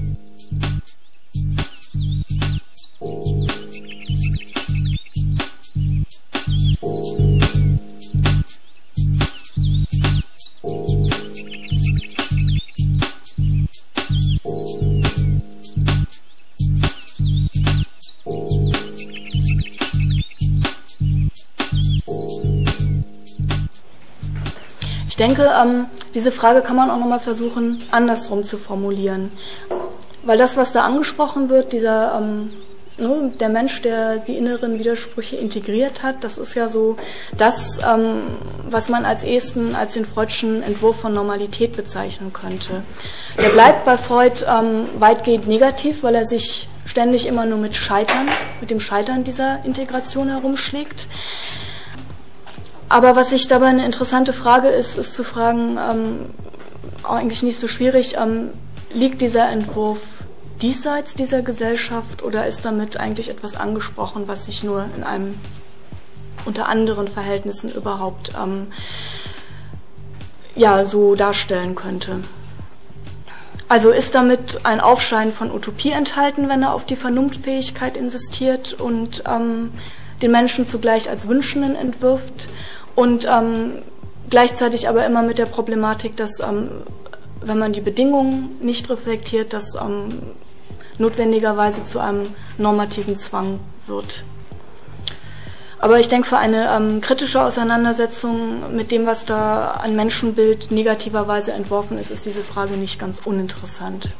Ich denke, ähm, diese Frage kann man auch nochmal versuchen, andersrum zu formulieren. Weil das, was da angesprochen wird, dieser, ähm, ne, der Mensch, der die inneren Widersprüche integriert hat, das ist ja so das, ähm, was man als ehesten als den Freudschen Entwurf von Normalität bezeichnen könnte. Der bleibt bei Freud ähm, weitgehend negativ, weil er sich ständig immer nur mit Scheitern, mit dem Scheitern dieser Integration herumschlägt. Aber was ich dabei eine interessante Frage ist, ist zu fragen, ähm, auch eigentlich nicht so schwierig, ähm, liegt dieser Entwurf diesseits dieser Gesellschaft oder ist damit eigentlich etwas angesprochen, was sich nur in einem unter anderen Verhältnissen überhaupt ähm, ja so darstellen könnte? Also ist damit ein Aufschein von Utopie enthalten, wenn er auf die Vernunftfähigkeit insistiert und ähm, den Menschen zugleich als Wünschenden entwirft und ähm, gleichzeitig aber immer mit der Problematik, dass ähm, wenn man die Bedingungen nicht reflektiert, das ähm, notwendigerweise zu einem normativen Zwang wird. Aber ich denke, für eine ähm, kritische Auseinandersetzung mit dem, was da an Menschenbild negativerweise entworfen ist, ist diese Frage nicht ganz uninteressant.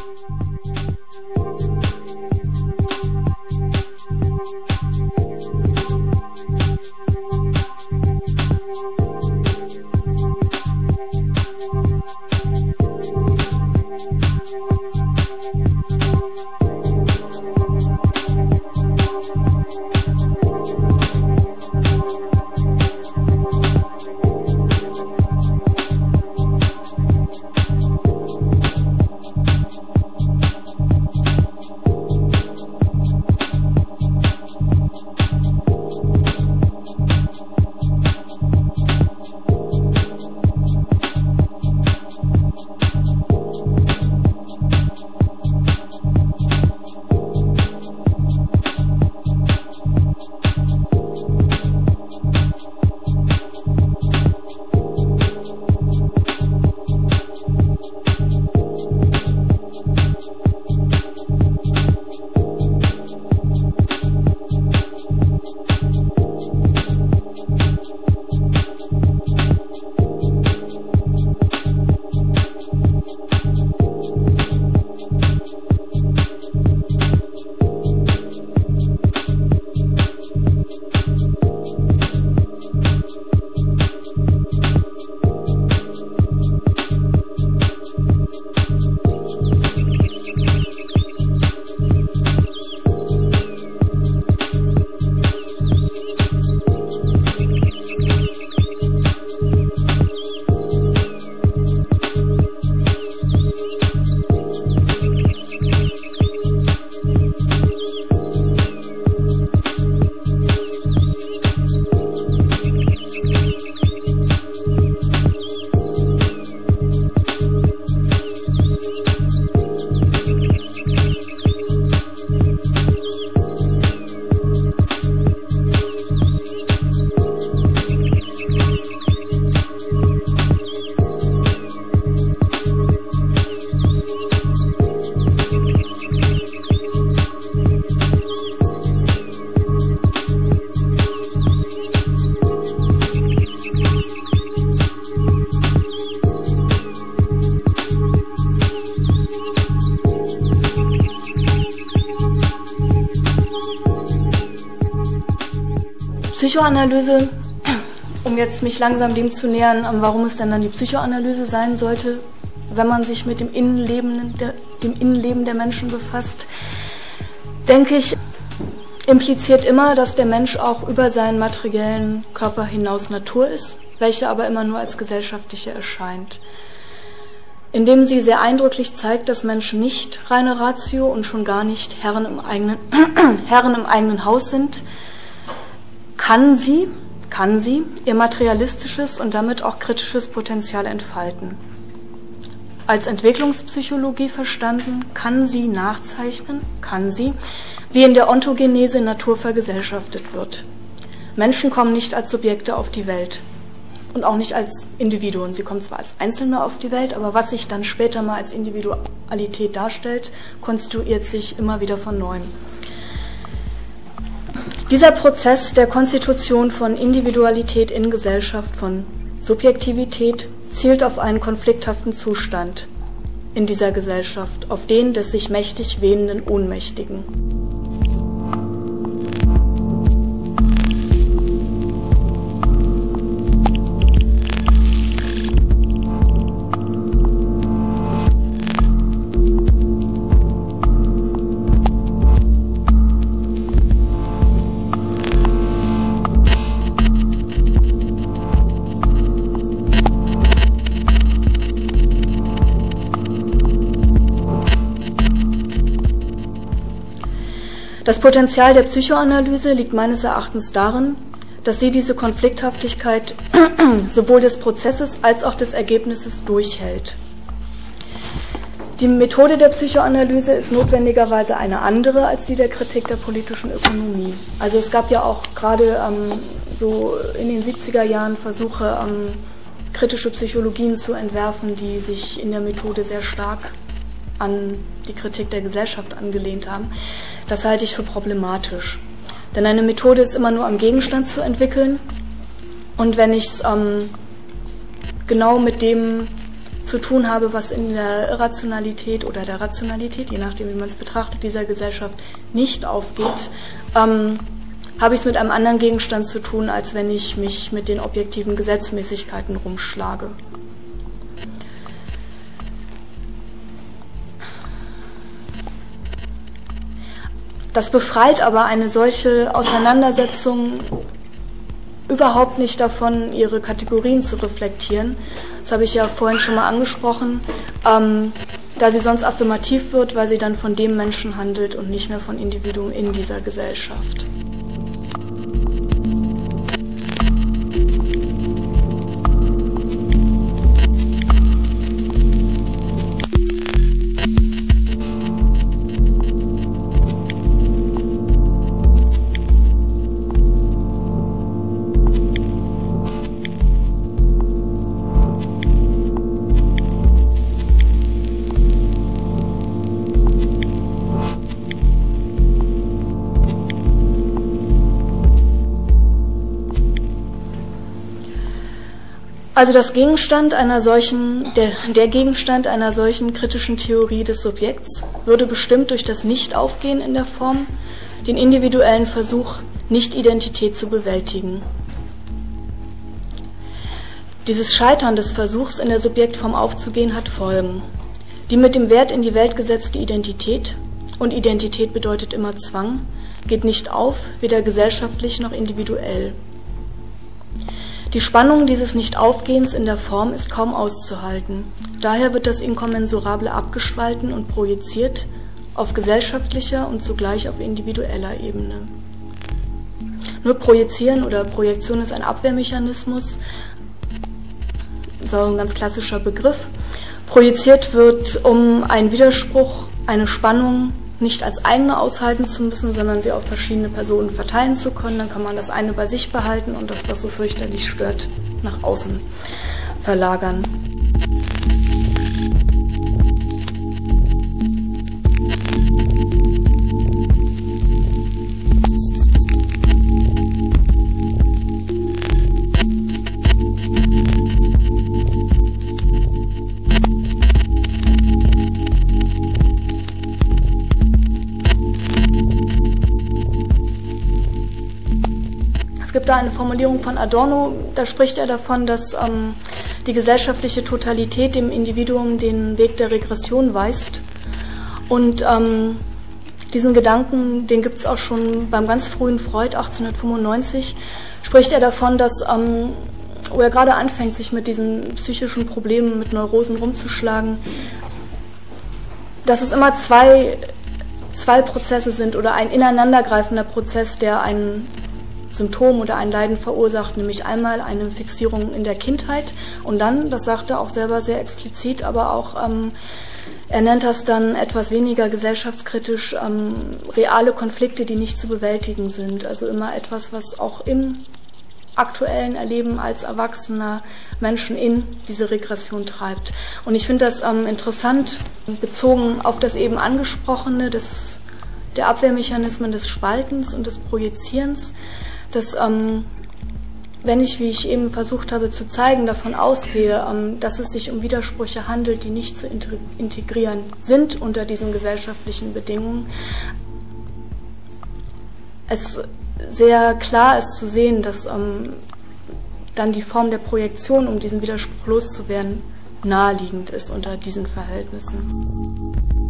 Psychoanalyse, um jetzt mich langsam dem zu nähern, warum es denn dann die Psychoanalyse sein sollte, wenn man sich mit dem Innenleben der, dem Innenleben der Menschen befasst, denke ich, impliziert immer, dass der Mensch auch über seinen materiellen Körper hinaus Natur ist, welche aber immer nur als gesellschaftliche erscheint. indem sie sehr eindrücklich zeigt, dass Menschen nicht reine Ratio und schon gar nicht Herren im eigenen, Herren im eigenen Haus sind, kann sie, kann sie ihr materialistisches und damit auch kritisches Potenzial entfalten. Als Entwicklungspsychologie verstanden, kann sie nachzeichnen, kann sie, wie in der Ontogenese Natur vergesellschaftet wird. Menschen kommen nicht als Subjekte auf die Welt und auch nicht als Individuen. Sie kommen zwar als Einzelne auf die Welt, aber was sich dann später mal als Individualität darstellt, konstituiert sich immer wieder von Neuem. Dieser Prozess der Konstitution von Individualität in Gesellschaft, von Subjektivität, zielt auf einen konflikthaften Zustand in dieser Gesellschaft, auf den des sich mächtig wähnenden Ohnmächtigen. Das Potenzial der Psychoanalyse liegt meines Erachtens darin, dass sie diese Konflikthaftigkeit sowohl des Prozesses als auch des Ergebnisses durchhält. Die Methode der Psychoanalyse ist notwendigerweise eine andere als die der Kritik der politischen Ökonomie. Also es gab ja auch gerade ähm, so in den siebziger Jahren Versuche, ähm, kritische Psychologien zu entwerfen, die sich in der Methode sehr stark an die Kritik der Gesellschaft angelehnt haben. Das halte ich für problematisch. Denn eine Methode ist immer nur am Gegenstand zu entwickeln. Und wenn ich es ähm, genau mit dem zu tun habe, was in der Irrationalität oder der Rationalität, je nachdem, wie man es betrachtet, dieser Gesellschaft nicht aufgeht, ähm, habe ich es mit einem anderen Gegenstand zu tun, als wenn ich mich mit den objektiven Gesetzmäßigkeiten rumschlage. Das befreit aber eine solche Auseinandersetzung überhaupt nicht davon, ihre Kategorien zu reflektieren. Das habe ich ja vorhin schon mal angesprochen, ähm, da sie sonst affirmativ wird, weil sie dann von dem Menschen handelt und nicht mehr von Individuen in dieser Gesellschaft. Also das Gegenstand einer solchen, der, der Gegenstand einer solchen kritischen Theorie des Subjekts würde bestimmt durch das Nichtaufgehen in der Form, den individuellen Versuch, Nicht-Identität zu bewältigen. Dieses Scheitern des Versuchs, in der Subjektform aufzugehen, hat Folgen. Die mit dem Wert in die Welt gesetzte Identität, und Identität bedeutet immer Zwang, geht nicht auf, weder gesellschaftlich noch individuell. Die Spannung dieses Nichtaufgehens in der Form ist kaum auszuhalten. Daher wird das Inkommensurable abgespalten und projiziert auf gesellschaftlicher und zugleich auf individueller Ebene. Nur Projizieren oder Projektion ist ein Abwehrmechanismus, so ein ganz klassischer Begriff. Projiziert wird, um einen Widerspruch, eine Spannung nicht als eigene aushalten zu müssen, sondern sie auf verschiedene Personen verteilen zu können. Dann kann man das eine bei sich behalten und das, was so fürchterlich stört, nach außen verlagern. Es gibt da eine Formulierung von Adorno, da spricht er davon, dass ähm, die gesellschaftliche Totalität dem Individuum den Weg der Regression weist. Und ähm, diesen Gedanken, den gibt es auch schon beim ganz frühen Freud, achtzehnhundertfünfundneunzig, spricht er davon, dass ähm, wo er gerade anfängt, sich mit diesen psychischen Problemen, mit Neurosen rumzuschlagen, dass es immer zwei, zwei Prozesse sind oder ein ineinandergreifender Prozess, der ein Symptom oder ein Leiden verursacht, nämlich einmal eine Fixierung in der Kindheit und dann, das sagt er auch selber sehr explizit, aber auch, ähm, er nennt das dann etwas weniger gesellschaftskritisch, ähm, reale Konflikte, die nicht zu bewältigen sind. Also immer etwas, was auch im aktuellen Erleben als erwachsener Menschen in diese Regression treibt. Und ich finde das ähm, interessant, bezogen auf das eben angesprochene, des, der Abwehrmechanismen des Spaltens und des Projizierens, dass ähm, wenn ich, wie ich eben versucht habe zu zeigen, davon ausgehe, ähm, dass es sich um Widersprüche handelt, die nicht zu integrieren sind unter diesen gesellschaftlichen Bedingungen, es sehr klar ist zu sehen, dass ähm, dann die Form der Projektion, um diesen Widerspruch loszuwerden, naheliegend ist unter diesen Verhältnissen.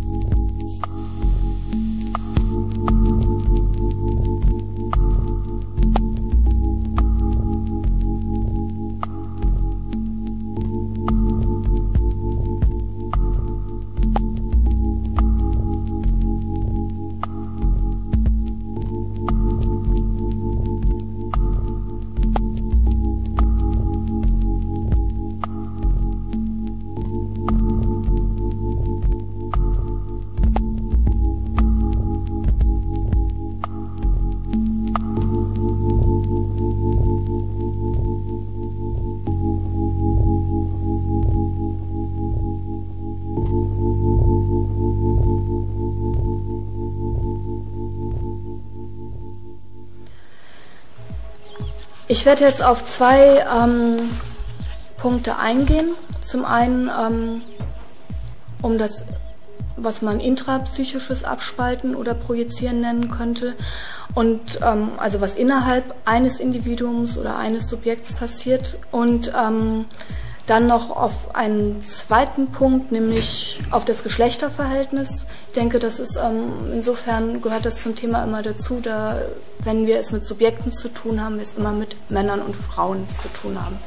Ich werde jetzt auf zwei ähm, Punkte eingehen. Zum einen ähm, um das, was man intrapsychisches Abspalten oder Projizieren nennen könnte, und ähm, also was innerhalb eines Individuums oder eines Subjekts passiert, und ähm, dann noch auf einen zweiten Punkt, nämlich auf das Geschlechterverhältnis. Ich denke, das ist ähm, insofern gehört das zum Thema immer dazu, da wenn wir es mit Subjekten zu tun haben, wir es immer mit Männern und Frauen zu tun haben.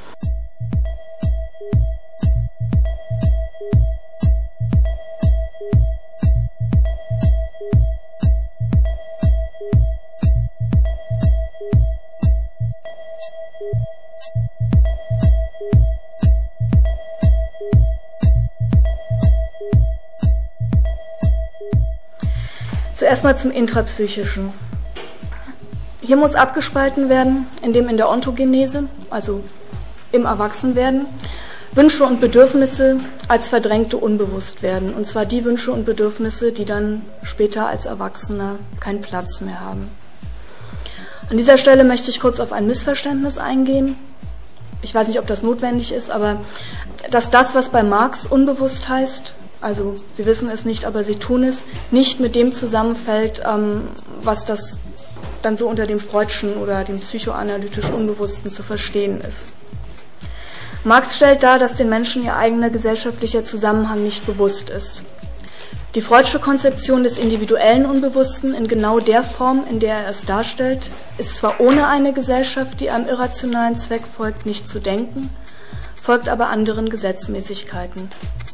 Zuerst mal zum Intrapsychischen. Hier muss abgespalten werden, indem in der Ontogenese, also im Erwachsenwerden, Wünsche und Bedürfnisse als Verdrängte unbewusst werden. Und zwar die Wünsche und Bedürfnisse, die dann später als Erwachsener keinen Platz mehr haben. An dieser Stelle möchte ich kurz auf ein Missverständnis eingehen. Ich weiß nicht, ob das notwendig ist, aber dass das, was bei Marx unbewusst heißt, also Sie wissen es nicht, aber Sie tun es, nicht mit dem zusammenfällt, ähm, was das dann so unter dem Freudschen oder dem psychoanalytisch Unbewussten zu verstehen ist. Marx stellt dar, dass den Menschen ihr eigener gesellschaftlicher Zusammenhang nicht bewusst ist. Die Freudsche Konzeption des individuellen Unbewussten in genau der Form, in der er es darstellt, ist zwar ohne eine Gesellschaft, die einem irrationalen Zweck folgt, nicht zu denken, folgt aber anderen Gesetzmäßigkeiten.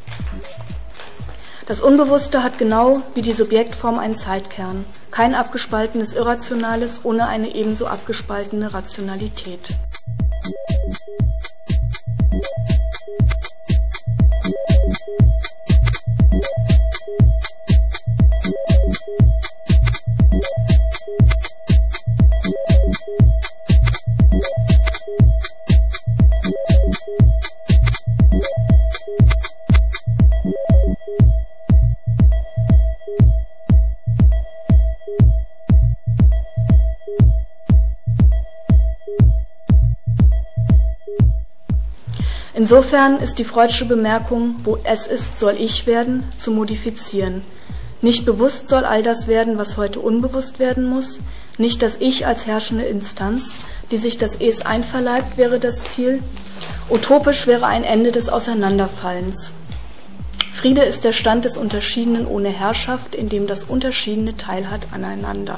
Das Unbewusste hat genau wie die Subjektform einen Zeitkern, kein abgespaltenes Irrationales ohne eine ebenso abgespaltene Rationalität. Insofern ist die Freudsche Bemerkung, wo es ist, soll ich werden, zu modifizieren. Nicht bewusst soll all das werden, was heute unbewusst werden muss. Nicht das Ich als herrschende Instanz, die sich das Es einverleibt, wäre das Ziel. Utopisch wäre ein Ende des Auseinanderfallens. Friede ist der Stand des Unterschiedenen ohne Herrschaft, in dem das Unterschiedene teilhat aneinander.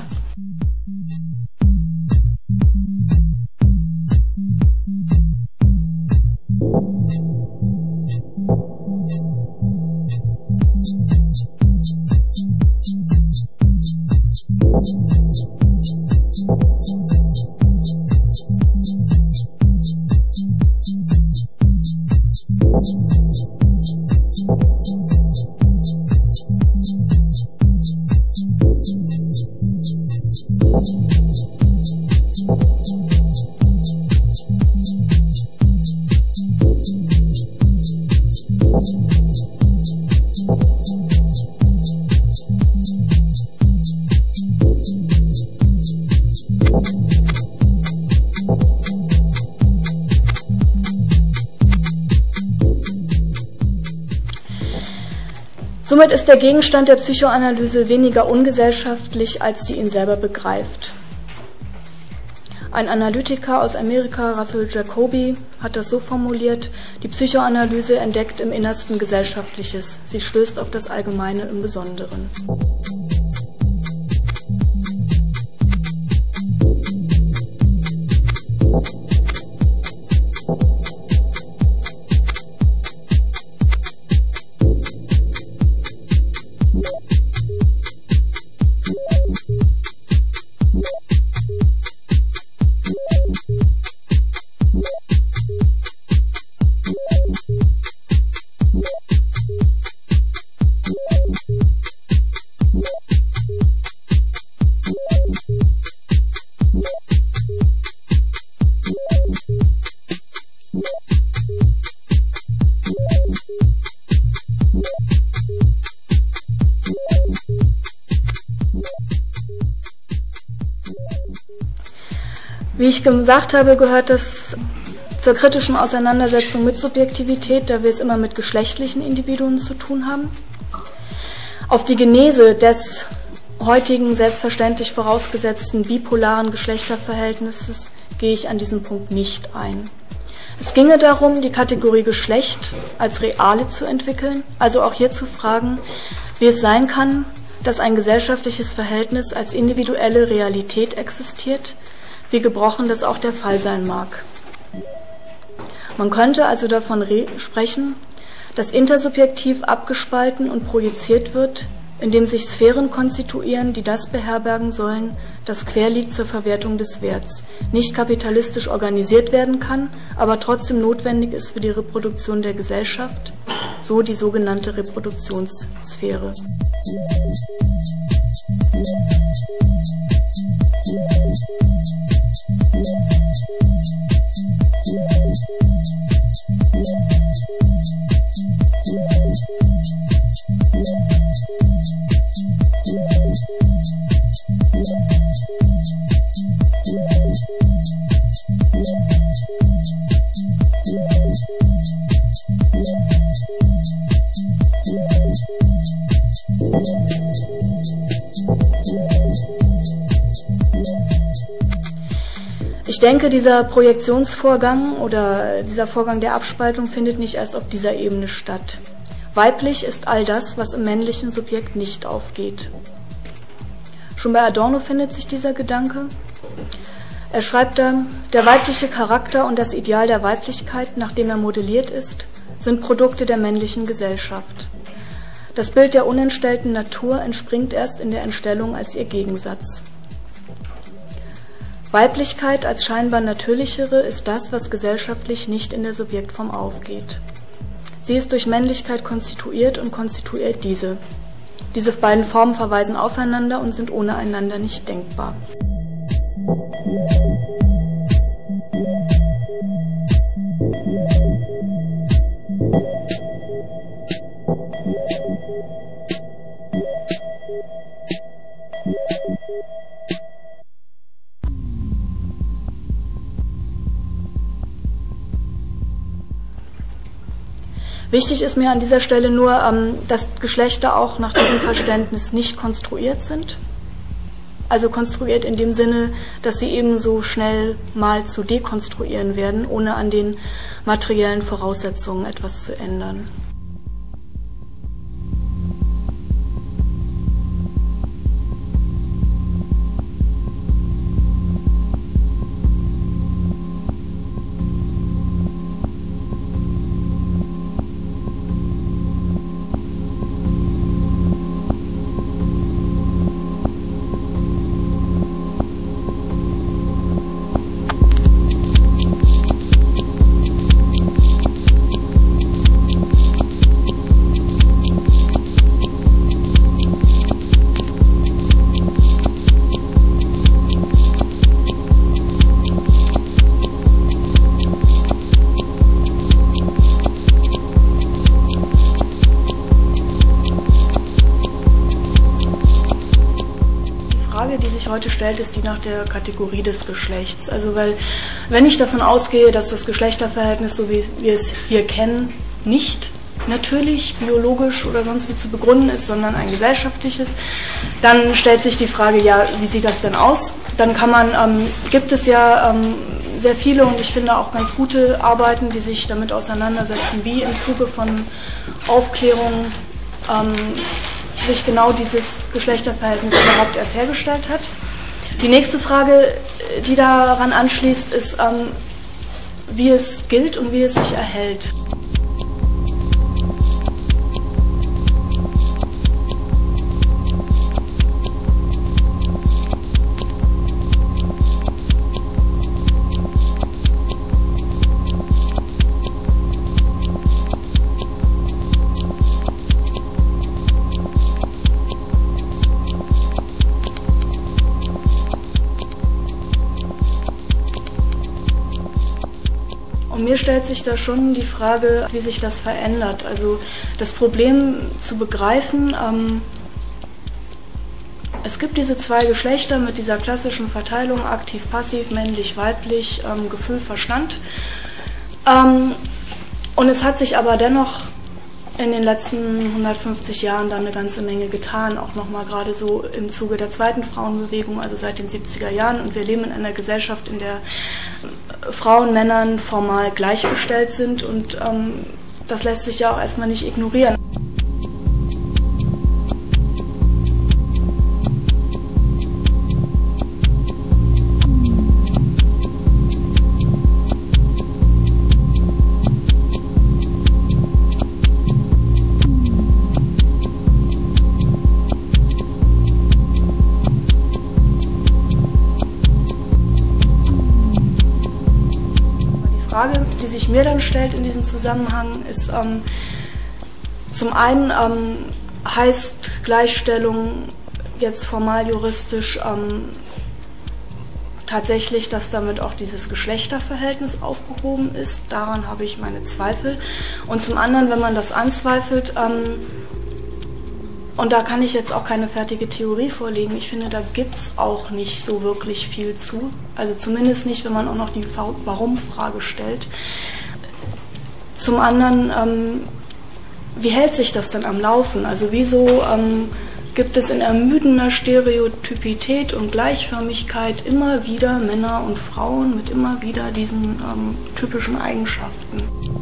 Somit ist der Gegenstand der Psychoanalyse weniger ungesellschaftlich, als sie ihn selber begreift. Ein Analytiker aus Amerika, Russell Jacoby, hat das so formuliert: Die Psychoanalyse entdeckt im Innersten Gesellschaftliches, sie stößt auf das Allgemeine im Besonderen. Wie ich gesagt habe, gehört das zur kritischen Auseinandersetzung mit Subjektivität, da wir es immer mit geschlechtlichen Individuen zu tun haben. Auf die Genese des heutigen selbstverständlich vorausgesetzten bipolaren Geschlechterverhältnisses gehe ich an diesem Punkt nicht ein. Es ginge darum, die Kategorie Geschlecht als reale zu entwickeln, also auch hier zu fragen, wie es sein kann, dass ein gesellschaftliches Verhältnis als individuelle Realität existiert, wie gebrochen das auch der Fall sein mag. Man könnte also davon sprechen, dass intersubjektiv abgespalten und projiziert wird, indem sich Sphären konstituieren, die das beherbergen sollen, das quer liegt zur Verwertung des Werts, nicht kapitalistisch organisiert werden kann, aber trotzdem notwendig ist für die Reproduktion der Gesellschaft, so die sogenannte Reproduktionssphäre. Ich denke, dieser Projektionsvorgang oder dieser Vorgang der Abspaltung findet nicht erst auf dieser Ebene statt. Weiblich ist all das, was im männlichen Subjekt nicht aufgeht. Schon bei Adorno findet sich dieser Gedanke. Er schreibt da, der weibliche Charakter und das Ideal der Weiblichkeit, nach dem er modelliert ist, sind Produkte der männlichen Gesellschaft. Das Bild der unentstellten Natur entspringt erst in der Entstellung als ihr Gegensatz. Weiblichkeit als scheinbar natürlichere ist das, was gesellschaftlich nicht in der Subjektform aufgeht. Sie ist durch Männlichkeit konstituiert und konstituiert diese. Diese beiden Formen verweisen aufeinander und sind ohne einander nicht denkbar. Wichtig ist mir an dieser Stelle nur, dass Geschlechter auch nach diesem Verständnis nicht konstruiert sind. Also konstruiert in dem Sinne, dass sie ebenso schnell mal zu dekonstruieren werden, ohne an den materiellen Voraussetzungen etwas zu ändern. sich heute stellt, ist die nach der Kategorie des Geschlechts. Also weil, wenn ich davon ausgehe, dass das Geschlechterverhältnis, so wie wir es hier kennen, nicht natürlich biologisch oder sonst wie zu begründen ist, sondern ein gesellschaftliches, dann stellt sich die Frage, ja, wie sieht das denn aus? Dann kann man, ähm, gibt es ja ähm, sehr viele und ich finde auch ganz gute Arbeiten, die sich damit auseinandersetzen, wie im Zuge von Aufklärung ähm, sich genau dieses Geschlechterverhältnis überhaupt erst hergestellt hat. Die nächste Frage, die daran anschließt, ist, ähm, wie es gilt und wie es sich erhält. Und mir stellt sich da schon die Frage, wie sich das verändert. Also das Problem zu begreifen, ähm, es gibt diese zwei Geschlechter mit dieser klassischen Verteilung, aktiv, passiv, männlich, weiblich, ähm, Gefühl, Verstand. Ähm, und es hat sich aber dennoch in den letzten hundertfünfzig Jahren dann eine ganze Menge getan, auch nochmal gerade so im Zuge der zweiten Frauenbewegung, also seit den siebziger Jahren. Und wir leben in einer Gesellschaft, in der Frauen Männern formal gleichgestellt sind und ähm, das lässt sich ja auch erstmal nicht ignorieren. Die Frage, die sich mir dann stellt in diesem Zusammenhang, ist ähm, zum einen ähm, heißt Gleichstellung jetzt formal juristisch ähm, tatsächlich, dass damit auch dieses Geschlechterverhältnis aufgehoben ist. Daran habe ich meine Zweifel. Und zum anderen, wenn man das anzweifelt, ähm, und da kann ich jetzt auch keine fertige Theorie vorlegen. Ich finde, da gibt es auch nicht so wirklich viel zu. Also zumindest nicht, wenn man auch noch die Warum-Frage stellt. Zum anderen, ähm, wie hält sich das denn am Laufen? Also wieso ähm, gibt es in ermüdender Stereotypität und Gleichförmigkeit immer wieder Männer und Frauen mit immer wieder diesen ähm, typischen Eigenschaften?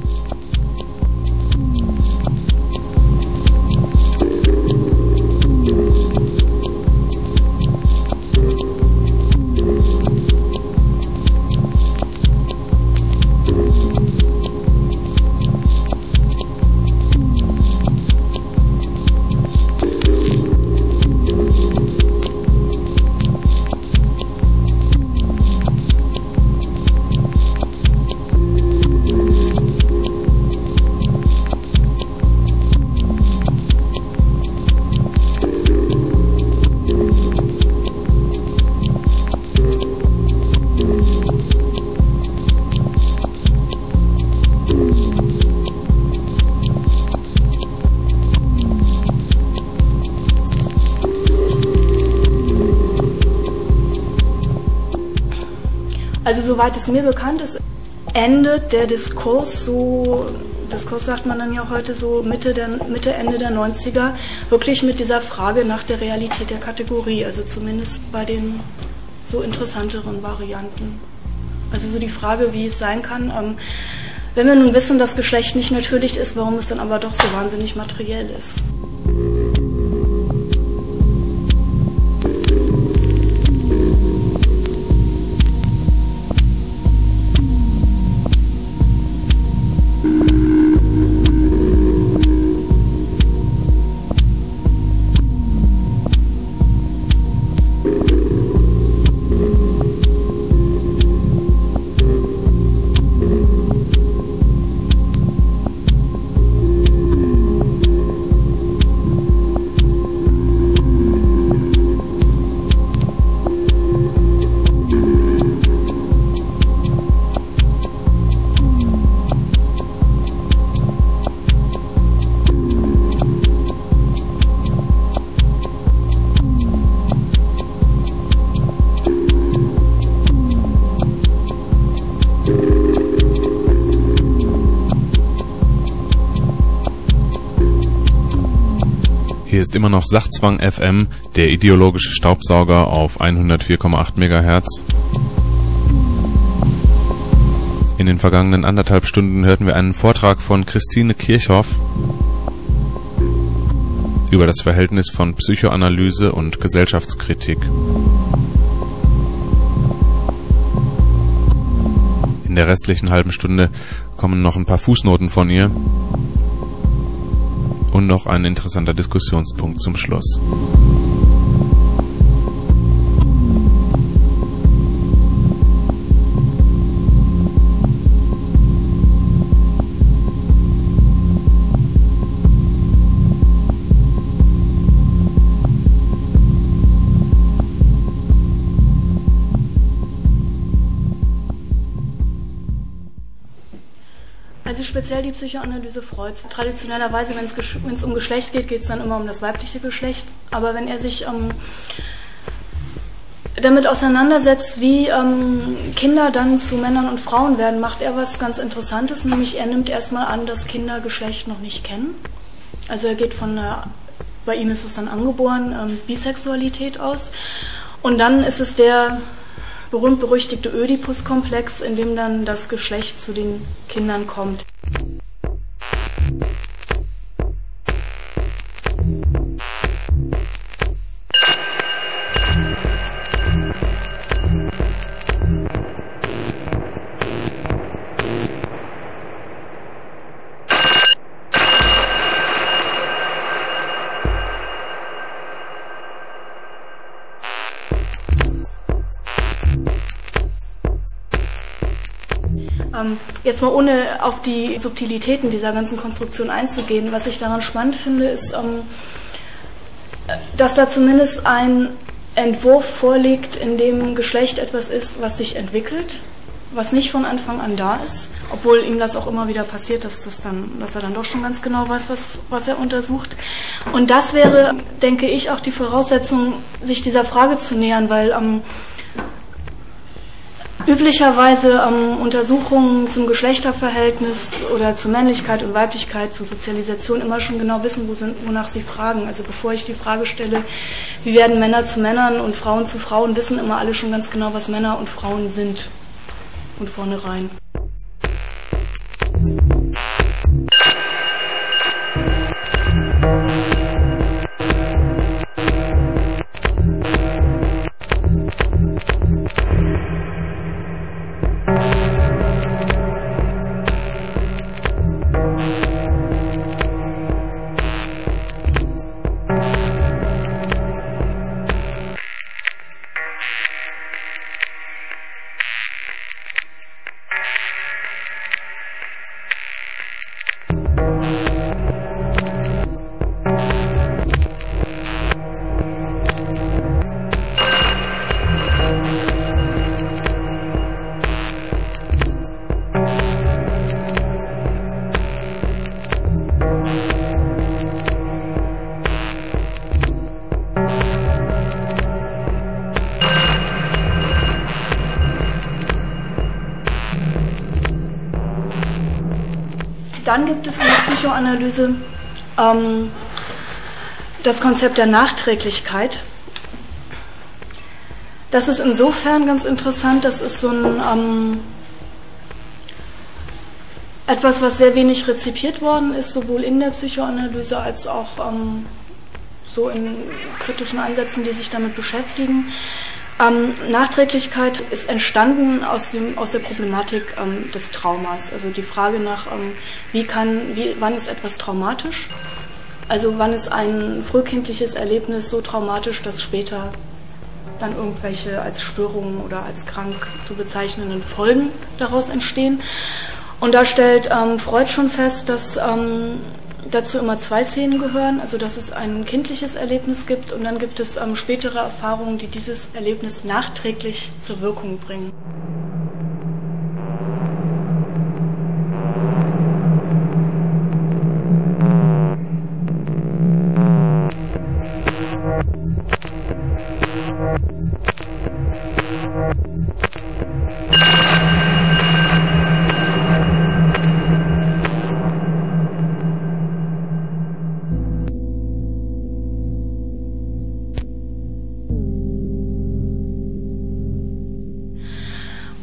Also soweit es mir bekannt ist, endet der Diskurs so, Diskurs sagt man dann ja heute so Mitte, der, Mitte Ende der neunziger, wirklich mit dieser Frage nach der Realität der Kategorie, also zumindest bei den so interessanteren Varianten. Also so die Frage, wie es sein kann, ähm, wenn wir nun wissen, dass Geschlecht nicht natürlich ist, warum es dann aber doch so wahnsinnig materiell ist. Hier ist immer noch Sachzwang F M, der ideologische Staubsauger auf hundertvier Komma acht Megahertz. In den vergangenen anderthalb Stunden hörten wir einen Vortrag von Christine Kirchhoff über das Verhältnis von Psychoanalyse und Gesellschaftskritik. In der restlichen halben Stunde kommen noch ein paar Fußnoten von ihr und noch ein interessanter Diskussionspunkt zum Schluss. Also speziell die Psychoanalyse Freuds. Traditionellerweise, wenn es um Geschlecht geht, geht es dann immer um das weibliche Geschlecht. Aber wenn er sich ähm, damit auseinandersetzt, wie ähm, Kinder dann zu Männern und Frauen werden, macht er was ganz Interessantes. Nämlich er nimmt erstmal an, dass Kinder Geschlecht noch nicht kennen. Also er geht von einer, bei ihm ist es dann angeboren, ähm, Bisexualität aus. Und dann ist es der berühmt-berüchtigte Ödipus-Komplex, in dem dann das Geschlecht zu den Kindern kommt. Jetzt mal ohne auf die Subtilitäten dieser ganzen Konstruktion einzugehen, was ich daran spannend finde, ist, dass da zumindest ein Entwurf vorliegt, in dem Geschlecht etwas ist, was sich entwickelt, was nicht von Anfang an da ist, obwohl ihm das auch immer wieder passiert, dass, das dann, dass er dann doch schon ganz genau weiß, was, was er untersucht. Und das wäre, denke ich, auch die Voraussetzung, sich dieser Frage zu nähern, weil ähm, üblicherweise ähm, Untersuchungen zum Geschlechterverhältnis oder zur Männlichkeit und Weiblichkeit, zur Sozialisation immer schon genau wissen, wo sind, wonach sie fragen. Also bevor ich die Frage stelle, wie werden Männer zu Männern und Frauen zu Frauen, wissen immer alle schon ganz genau, was Männer und Frauen sind. Von vornherein. Dann gibt es in der Psychoanalyse ähm, das Konzept der Nachträglichkeit. Das ist insofern ganz interessant, das ist so ein ähm, etwas, was sehr wenig rezipiert worden ist, sowohl in der Psychoanalyse als auch ähm, so in kritischen Ansätzen, die sich damit beschäftigen. Ähm, Nachträglichkeit ist entstanden aus, dem, aus der Problematik ähm, des Traumas. Also die Frage nach, ähm, wie kann, wie, wann ist etwas traumatisch? Also wann ist ein frühkindliches Erlebnis so traumatisch, dass später dann irgendwelche als Störungen oder als krank zu bezeichnenden Folgen daraus entstehen. Und da stellt ähm, Freud schon fest, dass ähm, dazu immer zwei Szenen gehören, also dass es ein kindliches Erlebnis gibt und dann gibt es ähm, spätere Erfahrungen, die dieses Erlebnis nachträglich zur Wirkung bringen.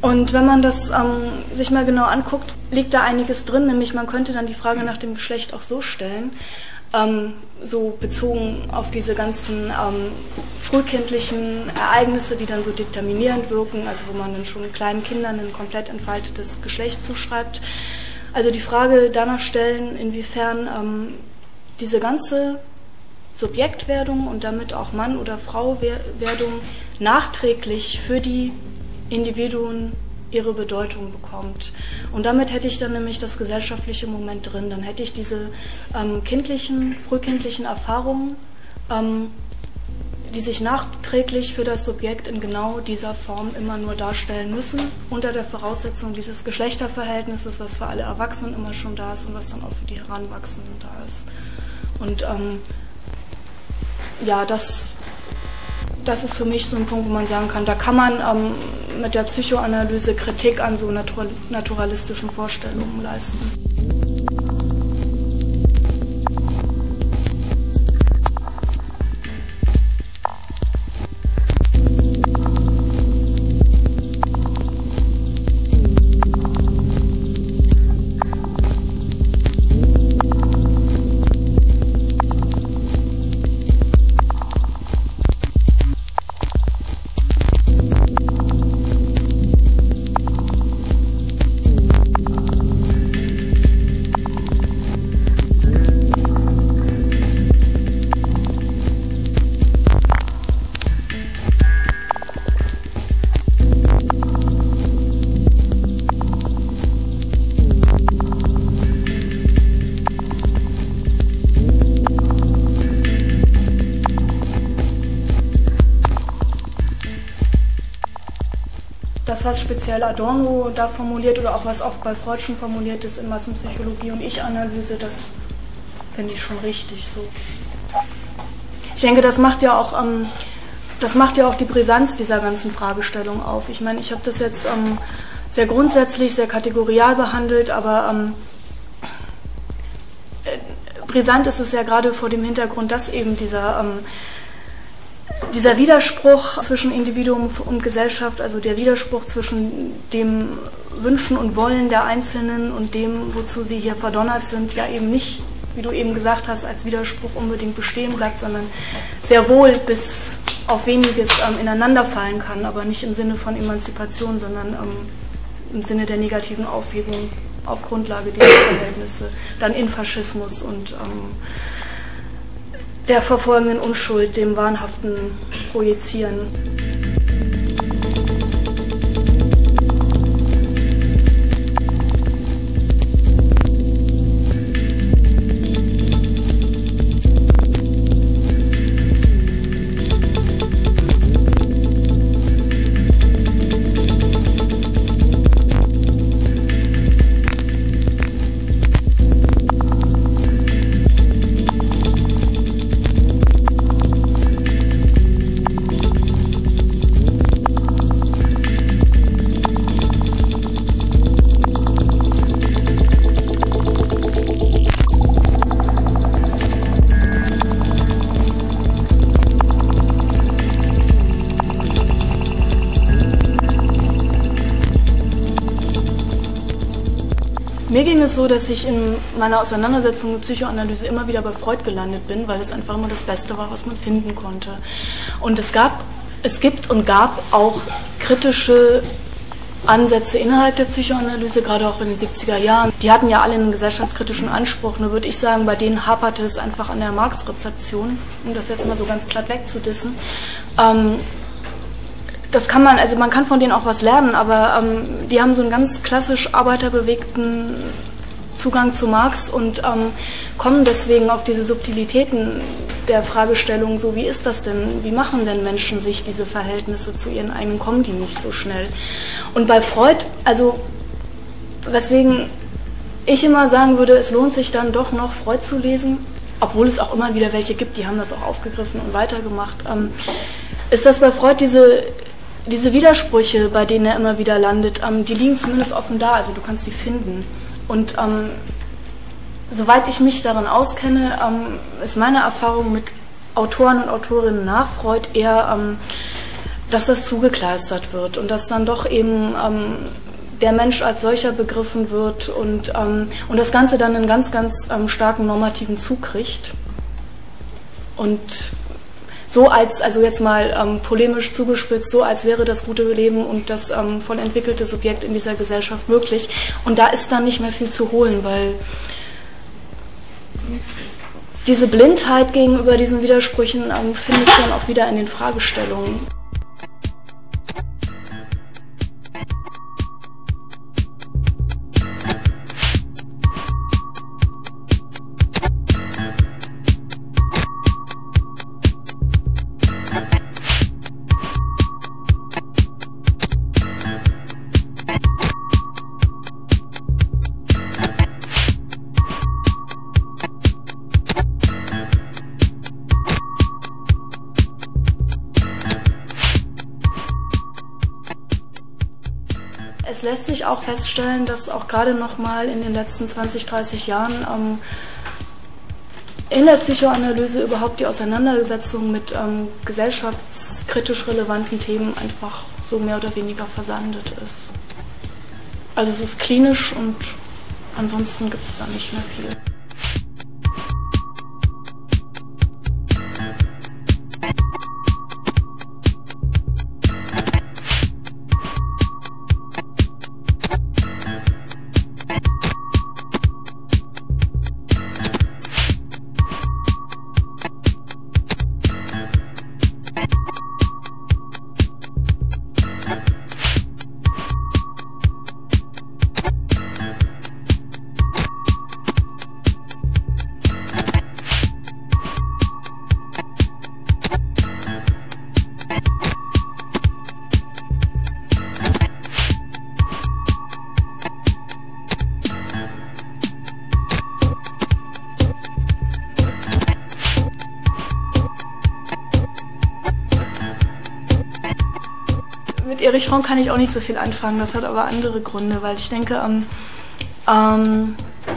Und wenn man das ähm, sich mal genau anguckt, liegt da einiges drin, nämlich man könnte dann die Frage nach dem Geschlecht auch so stellen, ähm, so bezogen auf diese ganzen ähm, frühkindlichen Ereignisse, die dann so determinierend wirken, also wo man dann schon kleinen Kindern ein komplett entfaltetes Geschlecht zuschreibt. Also die Frage danach stellen, inwiefern ähm, diese ganze Subjektwerdung und damit auch Mann- oder Frau-Werdung nachträglich für die Individuen ihre Bedeutung bekommt. Und damit hätte ich dann nämlich das gesellschaftliche Moment drin. Dann hätte ich diese ähm, kindlichen, frühkindlichen Erfahrungen, ähm, die sich nachträglich für das Subjekt in genau dieser Form immer nur darstellen müssen, unter der Voraussetzung dieses Geschlechterverhältnisses, was für alle Erwachsenen immer schon da ist und was dann auch für die Heranwachsenden da ist. Und ähm, ja, das Das ist für mich so ein Punkt, wo man sagen kann, da kann man ähm, mit der Psychoanalyse Kritik an so natur- naturalistischen Vorstellungen leisten. Das, was speziell Adorno da formuliert oder auch was oft bei Freud schon formuliert ist in Massenpsychologie und Ich-Analyse, das finde ich schon richtig so. Ich denke, das macht ja auch, ähm, das macht ja auch die Brisanz dieser ganzen Fragestellung auf. Ich meine, ich habe das jetzt ähm, sehr grundsätzlich, sehr kategorial behandelt, aber ähm, äh, brisant ist es ja gerade vor dem Hintergrund, dass eben dieser ähm, Dieser Widerspruch zwischen Individuum und Gesellschaft, also der Widerspruch zwischen dem Wünschen und Wollen der Einzelnen und dem, wozu sie hier verdonnert sind, ja eben nicht, wie du eben gesagt hast, als Widerspruch unbedingt bestehen bleibt, sondern sehr wohl bis auf weniges ähm, ineinanderfallen kann, aber nicht im Sinne von Emanzipation, sondern ähm, im Sinne der negativen Aufhebung auf Grundlage dieser Verhältnisse, dann in Faschismus und ähm, der verfolgenden Unschuld, dem wahnhaften Projizieren. Mir ging es so, dass ich in meiner Auseinandersetzung mit Psychoanalyse immer wieder bei Freud gelandet bin, weil es einfach immer das Beste war, was man finden konnte. Und es gab, es gibt und gab auch kritische Ansätze innerhalb der Psychoanalyse, gerade auch in den siebziger Jahren. Die hatten ja alle einen gesellschaftskritischen Anspruch. Nur würde ich sagen, bei denen haperte es einfach an der Marx-Rezeption, um das jetzt mal so ganz platt wegzudissen. Ähm, Das kann man, also man kann von denen auch was lernen, aber ähm, die haben so einen ganz klassisch arbeiterbewegten Zugang zu Marx und ähm, kommen deswegen auf diese Subtilitäten der Fragestellung, so wie ist das denn, wie machen denn Menschen sich diese Verhältnisse zu ihren eigenen, kommen die nicht so schnell. Und bei Freud, also weswegen ich immer sagen würde, es lohnt sich dann doch noch Freud zu lesen, obwohl es auch immer wieder welche gibt, die haben das auch aufgegriffen und weitergemacht, ähm, ist das bei Freud diese Diese Widersprüche, bei denen er immer wieder landet, ähm, die liegen zumindest offen da, also du kannst sie finden. Und ähm, soweit ich mich darin auskenne, ähm, ist meine Erfahrung mit Autoren und Autorinnen nach Freud eher, ähm, dass das zugekleistert wird und dass dann doch eben ähm, der Mensch als solcher begriffen wird und, ähm, und das Ganze dann einen ganz, ganz ähm, starken normativen Zug kriegt. Und so als, also jetzt mal ähm, polemisch zugespitzt, so als wäre das gute Leben und das ähm, voll entwickelte Subjekt in dieser Gesellschaft möglich. Und da ist dann nicht mehr viel zu holen, weil diese Blindheit gegenüber diesen Widersprüchen ähm, finde ich dann auch wieder in den Fragestellungen. Es lässt sich auch feststellen, dass auch gerade nochmal in den letzten zwanzig, dreißig Jahren ähm, in der Psychoanalyse überhaupt die Auseinandersetzung mit ähm, gesellschaftskritisch relevanten Themen einfach so mehr oder weniger versandet ist. Also es ist klinisch und ansonsten gibt es da nicht mehr viel. Mit Erich Fromm kann ich auch nicht so viel anfangen, das hat aber andere Gründe, weil ich denke, ähm, ähm,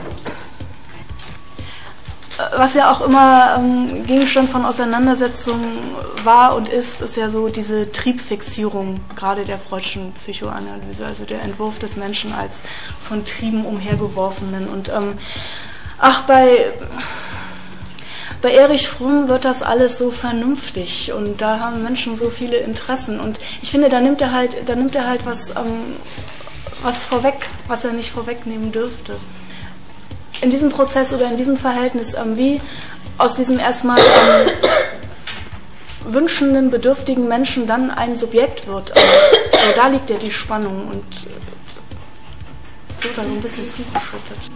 was ja auch immer ähm, Gegenstand von Auseinandersetzungen war und ist, ist ja so diese Triebfixierung, gerade der freudschen Psychoanalyse, also der Entwurf des Menschen als von Trieben umhergeworfenen. Und ähm, ach, bei... Bei Erich Fromm wird das alles so vernünftig und da haben Menschen so viele Interessen und ich finde, da nimmt er halt, da nimmt er halt was, ähm, was vorweg, was er nicht vorwegnehmen dürfte. In diesem Prozess oder in diesem Verhältnis, ähm, wie aus diesem erstmal ähm, wünschenden, bedürftigen Menschen dann ein Subjekt wird, ähm, also da liegt ja die Spannung und es wird dann so ein bisschen zugeschüttet.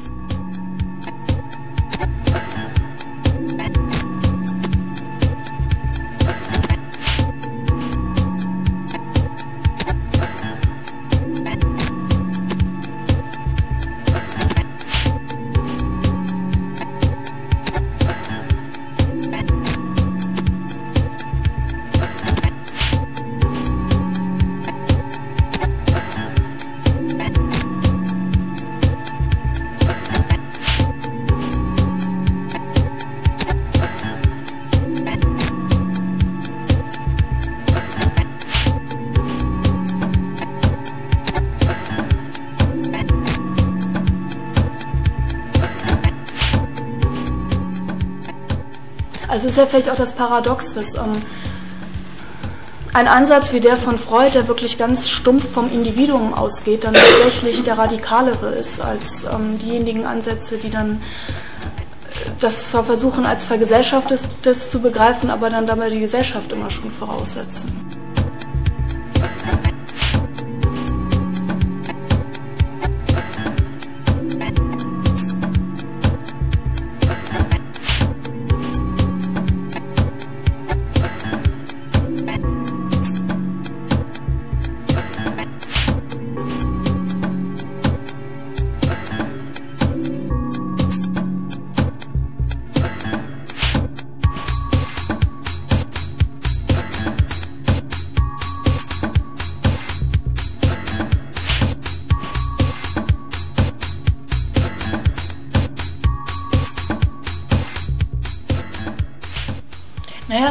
Also es ist ja vielleicht auch das Paradox, dass ähm, ein Ansatz wie der von Freud, der wirklich ganz stumpf vom Individuum ausgeht, dann tatsächlich der radikalere ist als ähm, diejenigen Ansätze, die dann das zwar versuchen als Vergesellschaftetes zu begreifen, aber dann dabei die Gesellschaft immer schon voraussetzen.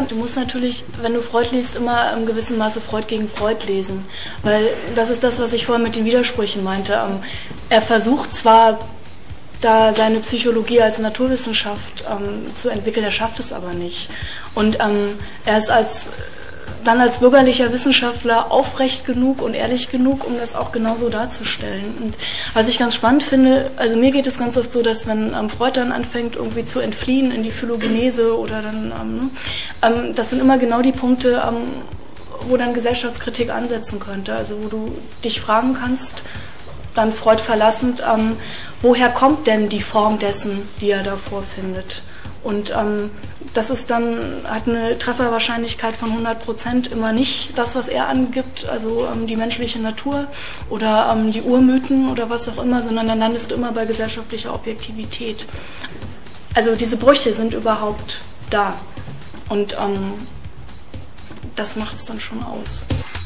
Du musst natürlich, wenn du Freud liest, immer im gewissen Maße Freud gegen Freud lesen. Weil das ist das, was ich vorhin mit den Widersprüchen meinte. Er versucht zwar, da seine Psychologie als Naturwissenschaft ähm, zu entwickeln, er schafft es aber nicht. Und ähm, er ist als dann als bürgerlicher Wissenschaftler aufrecht genug und ehrlich genug, um das auch genauso darzustellen. Und was ich ganz spannend finde, also mir geht es ganz oft so, dass wenn ähm, Freud dann anfängt, irgendwie zu entfliehen in die Phylogenese oder dann, ähm, ähm, das sind immer genau die Punkte, ähm, wo dann Gesellschaftskritik ansetzen könnte. Also wo du dich fragen kannst, dann Freud verlassend, ähm, woher kommt denn die Form dessen, die er da vorfindet? Und ähm, das ist dann, hat eine Trefferwahrscheinlichkeit von hundert Prozent immer nicht das, was er angibt, also ähm, die menschliche Natur oder ähm, die Urmythen oder was auch immer, sondern dann landest du immer bei gesellschaftlicher Objektivität. Also diese Brüche sind überhaupt da und ähm, das macht es dann schon aus.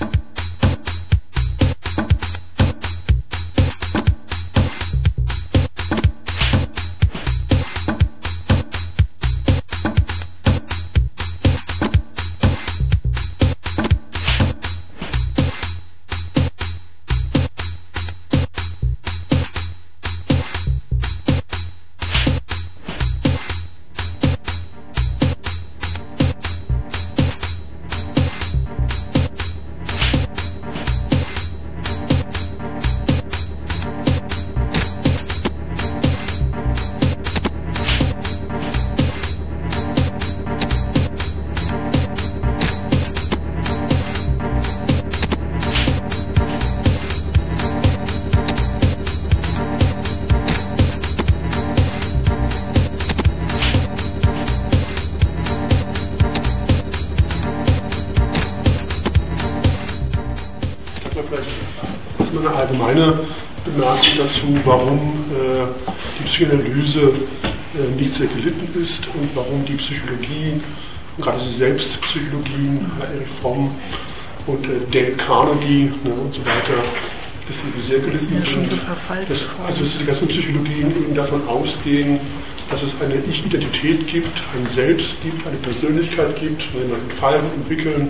Eine allgemeine Bemerkung dazu, warum äh, die Psychoanalyse äh, nicht sehr gelitten ist und warum die Psychologie, gerade die Selbstpsychologien, äh, Erich Fromm und äh, Dale Carnegie ne, und so weiter, dass sie sehr gelitten ja, sind. So das, also dass die ganzen Psychologien eben davon ausgehen, dass es eine Ich-Identität gibt, ein Selbst gibt, eine Persönlichkeit gibt, wenn man entfalten, entwickeln,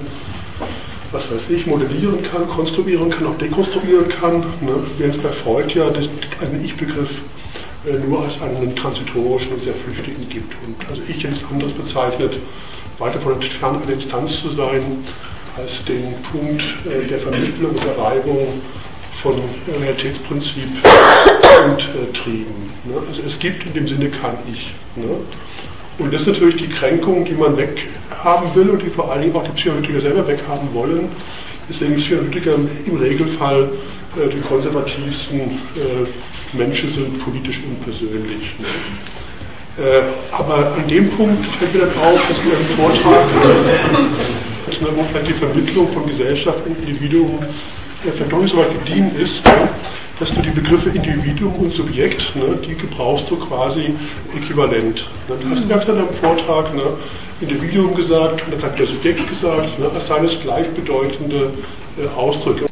was weiß ich, modellieren kann, konstruieren kann, auch dekonstruieren kann, ne? Während es bei Freud ja das, einen Ich-Begriff äh, nur als einen transitorischen und sehr flüchtigen gibt. Und also ich hätte es anders bezeichnet, weiter von entfernt eine Instanz zu sein, als den Punkt äh, der Vermittlung und der Reibung von äh, Realitätsprinzip und äh, Trieben. Ne? Also es gibt in dem Sinne kein Ich. Ne? Und das ist natürlich die Kränkung, die man weghaben will und die vor allen Dingen auch die Psychoanalytiker selber weghaben wollen. Deswegen Psychoanalytiker im Regelfall äh, die konservativsten äh, Menschen sind, politisch und persönlich. Ne? Äh, aber an dem Punkt fällt mir dann auf, dass wir im Vortrag, äh, wo vielleicht die Vermittlung von Gesellschaft und Individuum äh, vielleicht doch nicht so weit gediehen ist, ne? Dass du die Begriffe Individuum und Subjekt, ne, die gebrauchst du quasi äquivalent. Ne. Du hast ganz in deinem Vortrag ne, Individuum gesagt und dann hat der Subjekt gesagt, ne, als seines gleichbedeutende äh, Ausdrücke.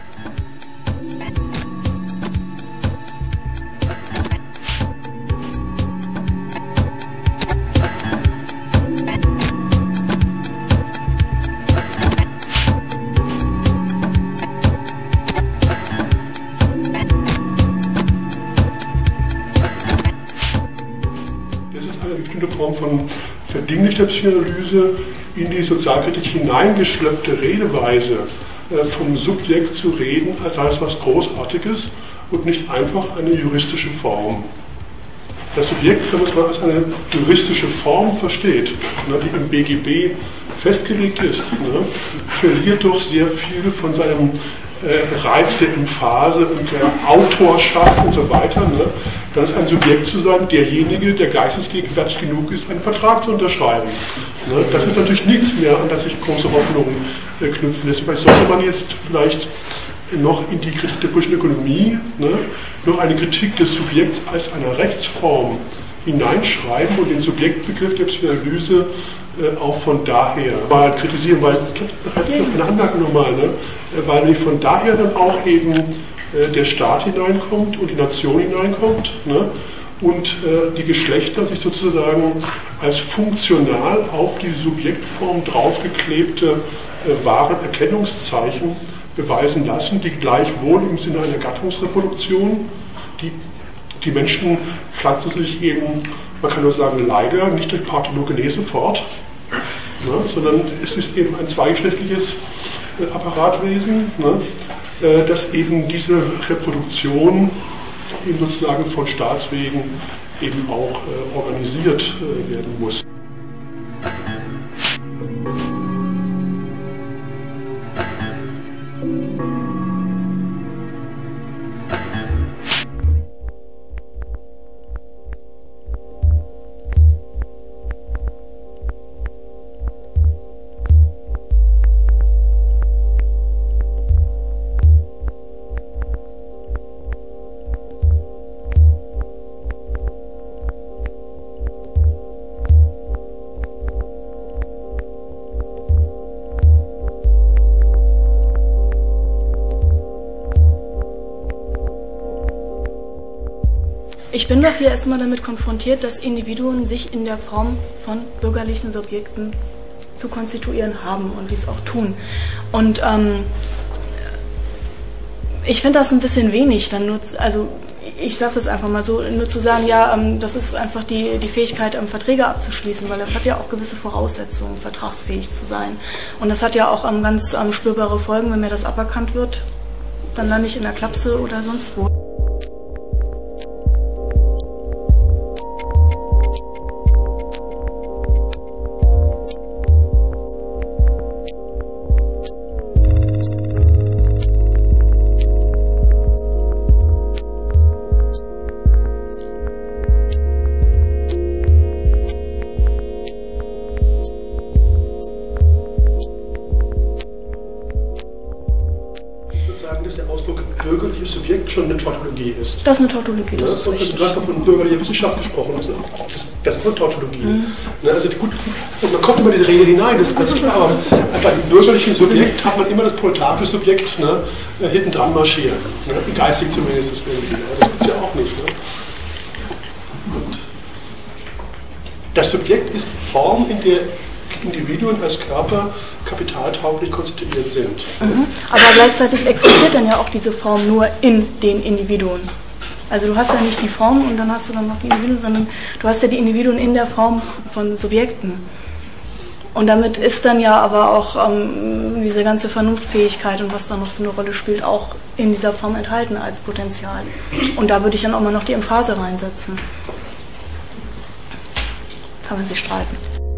Form von verdinglichter Psychoanalyse in die Sozialkritik hineingeschleppte Redeweise, äh, vom Subjekt zu reden, als sei es was Großartiges und nicht einfach eine juristische Form. Das Subjekt, wenn man es mal als eine juristische Form versteht, ne, die im B G B festgelegt ist, ne, verliert doch sehr viel von seinem äh, Reiz der Emphase und der Autorschaft und so weiter. Ne. Dann ist ein Subjekt zu sein, derjenige, der geistesgegenwärtig genug ist, einen Vertrag zu unterschreiben. Ne? Das ist natürlich nichts mehr, an das sich große Hoffnungen äh, knüpfen. Deswegen sollte man jetzt vielleicht noch in die Kritik der politischen Ökonomie ne, noch eine Kritik des Subjekts als einer Rechtsform hineinschreiben und den Subjektbegriff der Psychoanalyse äh, auch von daher mal kritisieren, weil, das ist eine Anmerkung nochmal, ne, weil nämlich von daher dann auch eben der Staat hineinkommt und die Nation hineinkommt, ne? und äh, die Geschlechter sich sozusagen als funktional auf die Subjektform draufgeklebte äh, Warenerkennungszeichen beweisen lassen, die gleichwohl im Sinne einer Gattungsreproduktion, die, die Menschen pflanzen sich eben, man kann nur sagen leider, nicht durch Parthenogenese fort, ne, sondern es ist eben ein zweigeschlechtliches äh, Apparatwesen, ne, äh, das eben diese Reproduktion eben sozusagen von Staatswegen eben auch äh, organisiert äh, werden muss. Ich bin doch hier erstmal damit konfrontiert, dass Individuen sich in der Form von bürgerlichen Subjekten zu konstituieren haben und dies auch tun. Und ähm, ich finde das ein bisschen wenig, dann nur, also ich sage es jetzt einfach mal so, nur zu sagen, ja, ähm, das ist einfach die, die Fähigkeit, ähm, Verträge abzuschließen, weil das hat ja auch gewisse Voraussetzungen, vertragsfähig zu sein. Und das hat ja auch ähm, ganz ähm, spürbare Folgen, wenn mir das aberkannt wird, dann lande ich in der Klapse oder sonst wo. Dass der Ausdruck bürgerliches Subjekt schon eine Tautologie ist. Das ist eine Tautologie. Ja, das ist du hast doch von bürgerlicher Wissenschaft gesprochen. Das ist eine, das ist eine Tautologie. Mhm. Ja, also gut, also man kommt immer in diese Rede hinein, das ist ganz klar, aber bei dem bürgerlichen Subjekt hat man immer das proletarische Subjekt, ne, hinten dran marschieren. Ne, geistig zumindest das irgendwie. Das gibt es ja auch nicht. Ne. Und das Subjekt ist die Form, in der Individuen als Körper kapitaltauglich konstituiert sind. Mhm. Aber gleichzeitig existiert dann ja auch diese Form nur in den Individuen. Also du hast ja nicht die Form und dann hast du dann noch die Individuen, sondern du hast ja die Individuen in der Form von Subjekten. Und damit ist dann ja aber auch ähm, diese ganze Vernunftfähigkeit und was da noch so eine Rolle spielt, auch in dieser Form enthalten als Potenzial. Und da würde ich dann auch mal noch die Emphase reinsetzen. Kann man sich streiten.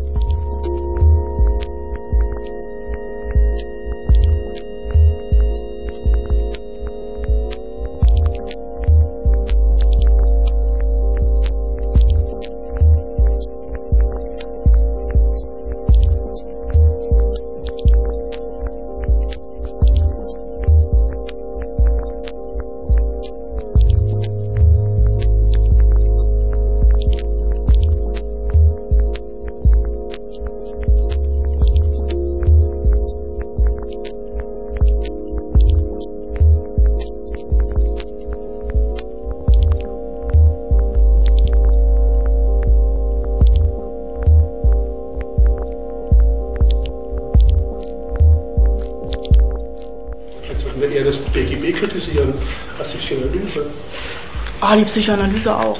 Eher das B G B kritisieren als die Psychoanalyse. Ah, die Psychoanalyse auch.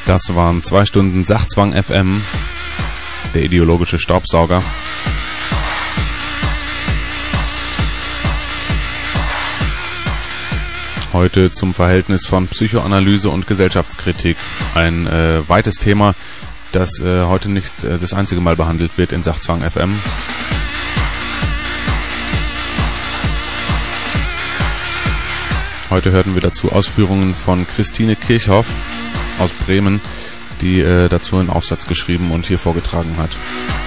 Das waren zwei Stunden Sachzwang F M, der ideologische Staubsauger. Heute zum Verhältnis von Psychoanalyse und Gesellschaftskritik. Ein äh, weites Thema, das äh, heute nicht äh, das einzige Mal behandelt wird in Sachzwang F M. Heute hörten wir dazu Ausführungen von Christine Kirchhoff aus Bremen, die äh, dazu einen Aufsatz geschrieben und hier vorgetragen hat.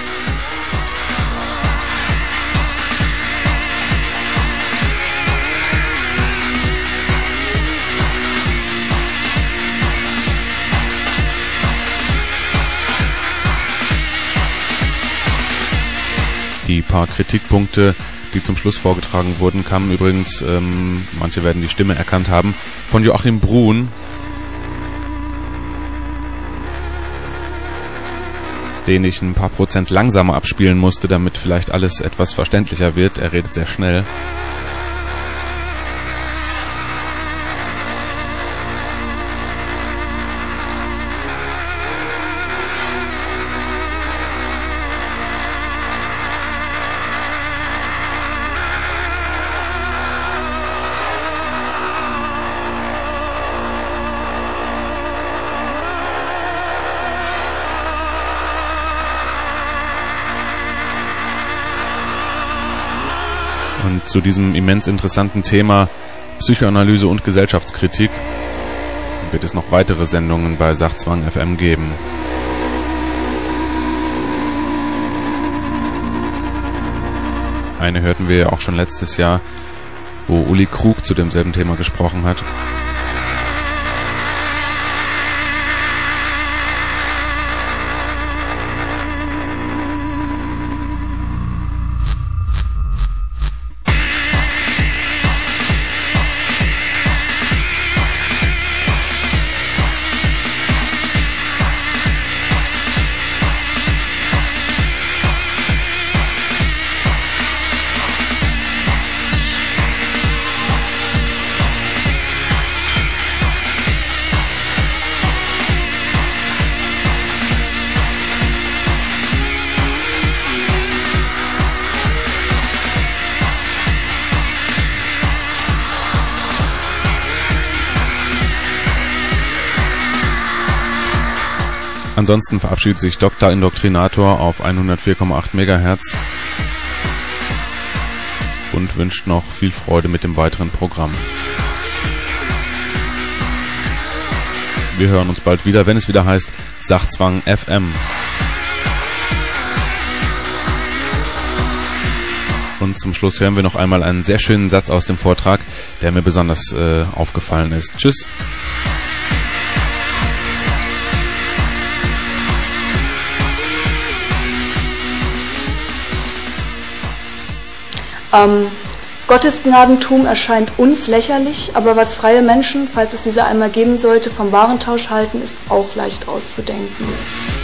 Die paar Kritikpunkte, die zum Schluss vorgetragen wurden, kamen übrigens, ähm, manche werden die Stimme erkannt haben, von Joachim Bruhn, den ich ein paar Prozent langsamer abspielen musste, damit vielleicht alles etwas verständlicher wird. Er redet sehr schnell. Zu diesem immens interessanten Thema Psychoanalyse und Gesellschaftskritik wird es noch weitere Sendungen bei Sachzwang F M geben. Eine hörten wir ja auch schon letztes Jahr, wo Uli Krug zu demselben Thema gesprochen hat. Ansonsten verabschiedet sich Doktor Indoktrinator auf hundertvier Komma acht Megahertz und wünscht noch viel Freude mit dem weiteren Programm. Wir hören uns bald wieder, wenn es wieder heißt Sachzwang F M. Und zum Schluss hören wir noch einmal einen sehr schönen Satz aus dem Vortrag, der mir besonders äh, aufgefallen ist. Tschüss. Ähm, Gottes Gnadentum erscheint uns lächerlich, aber was freie Menschen, falls es diese einmal geben sollte, vom Warentausch halten, ist auch leicht auszudenken.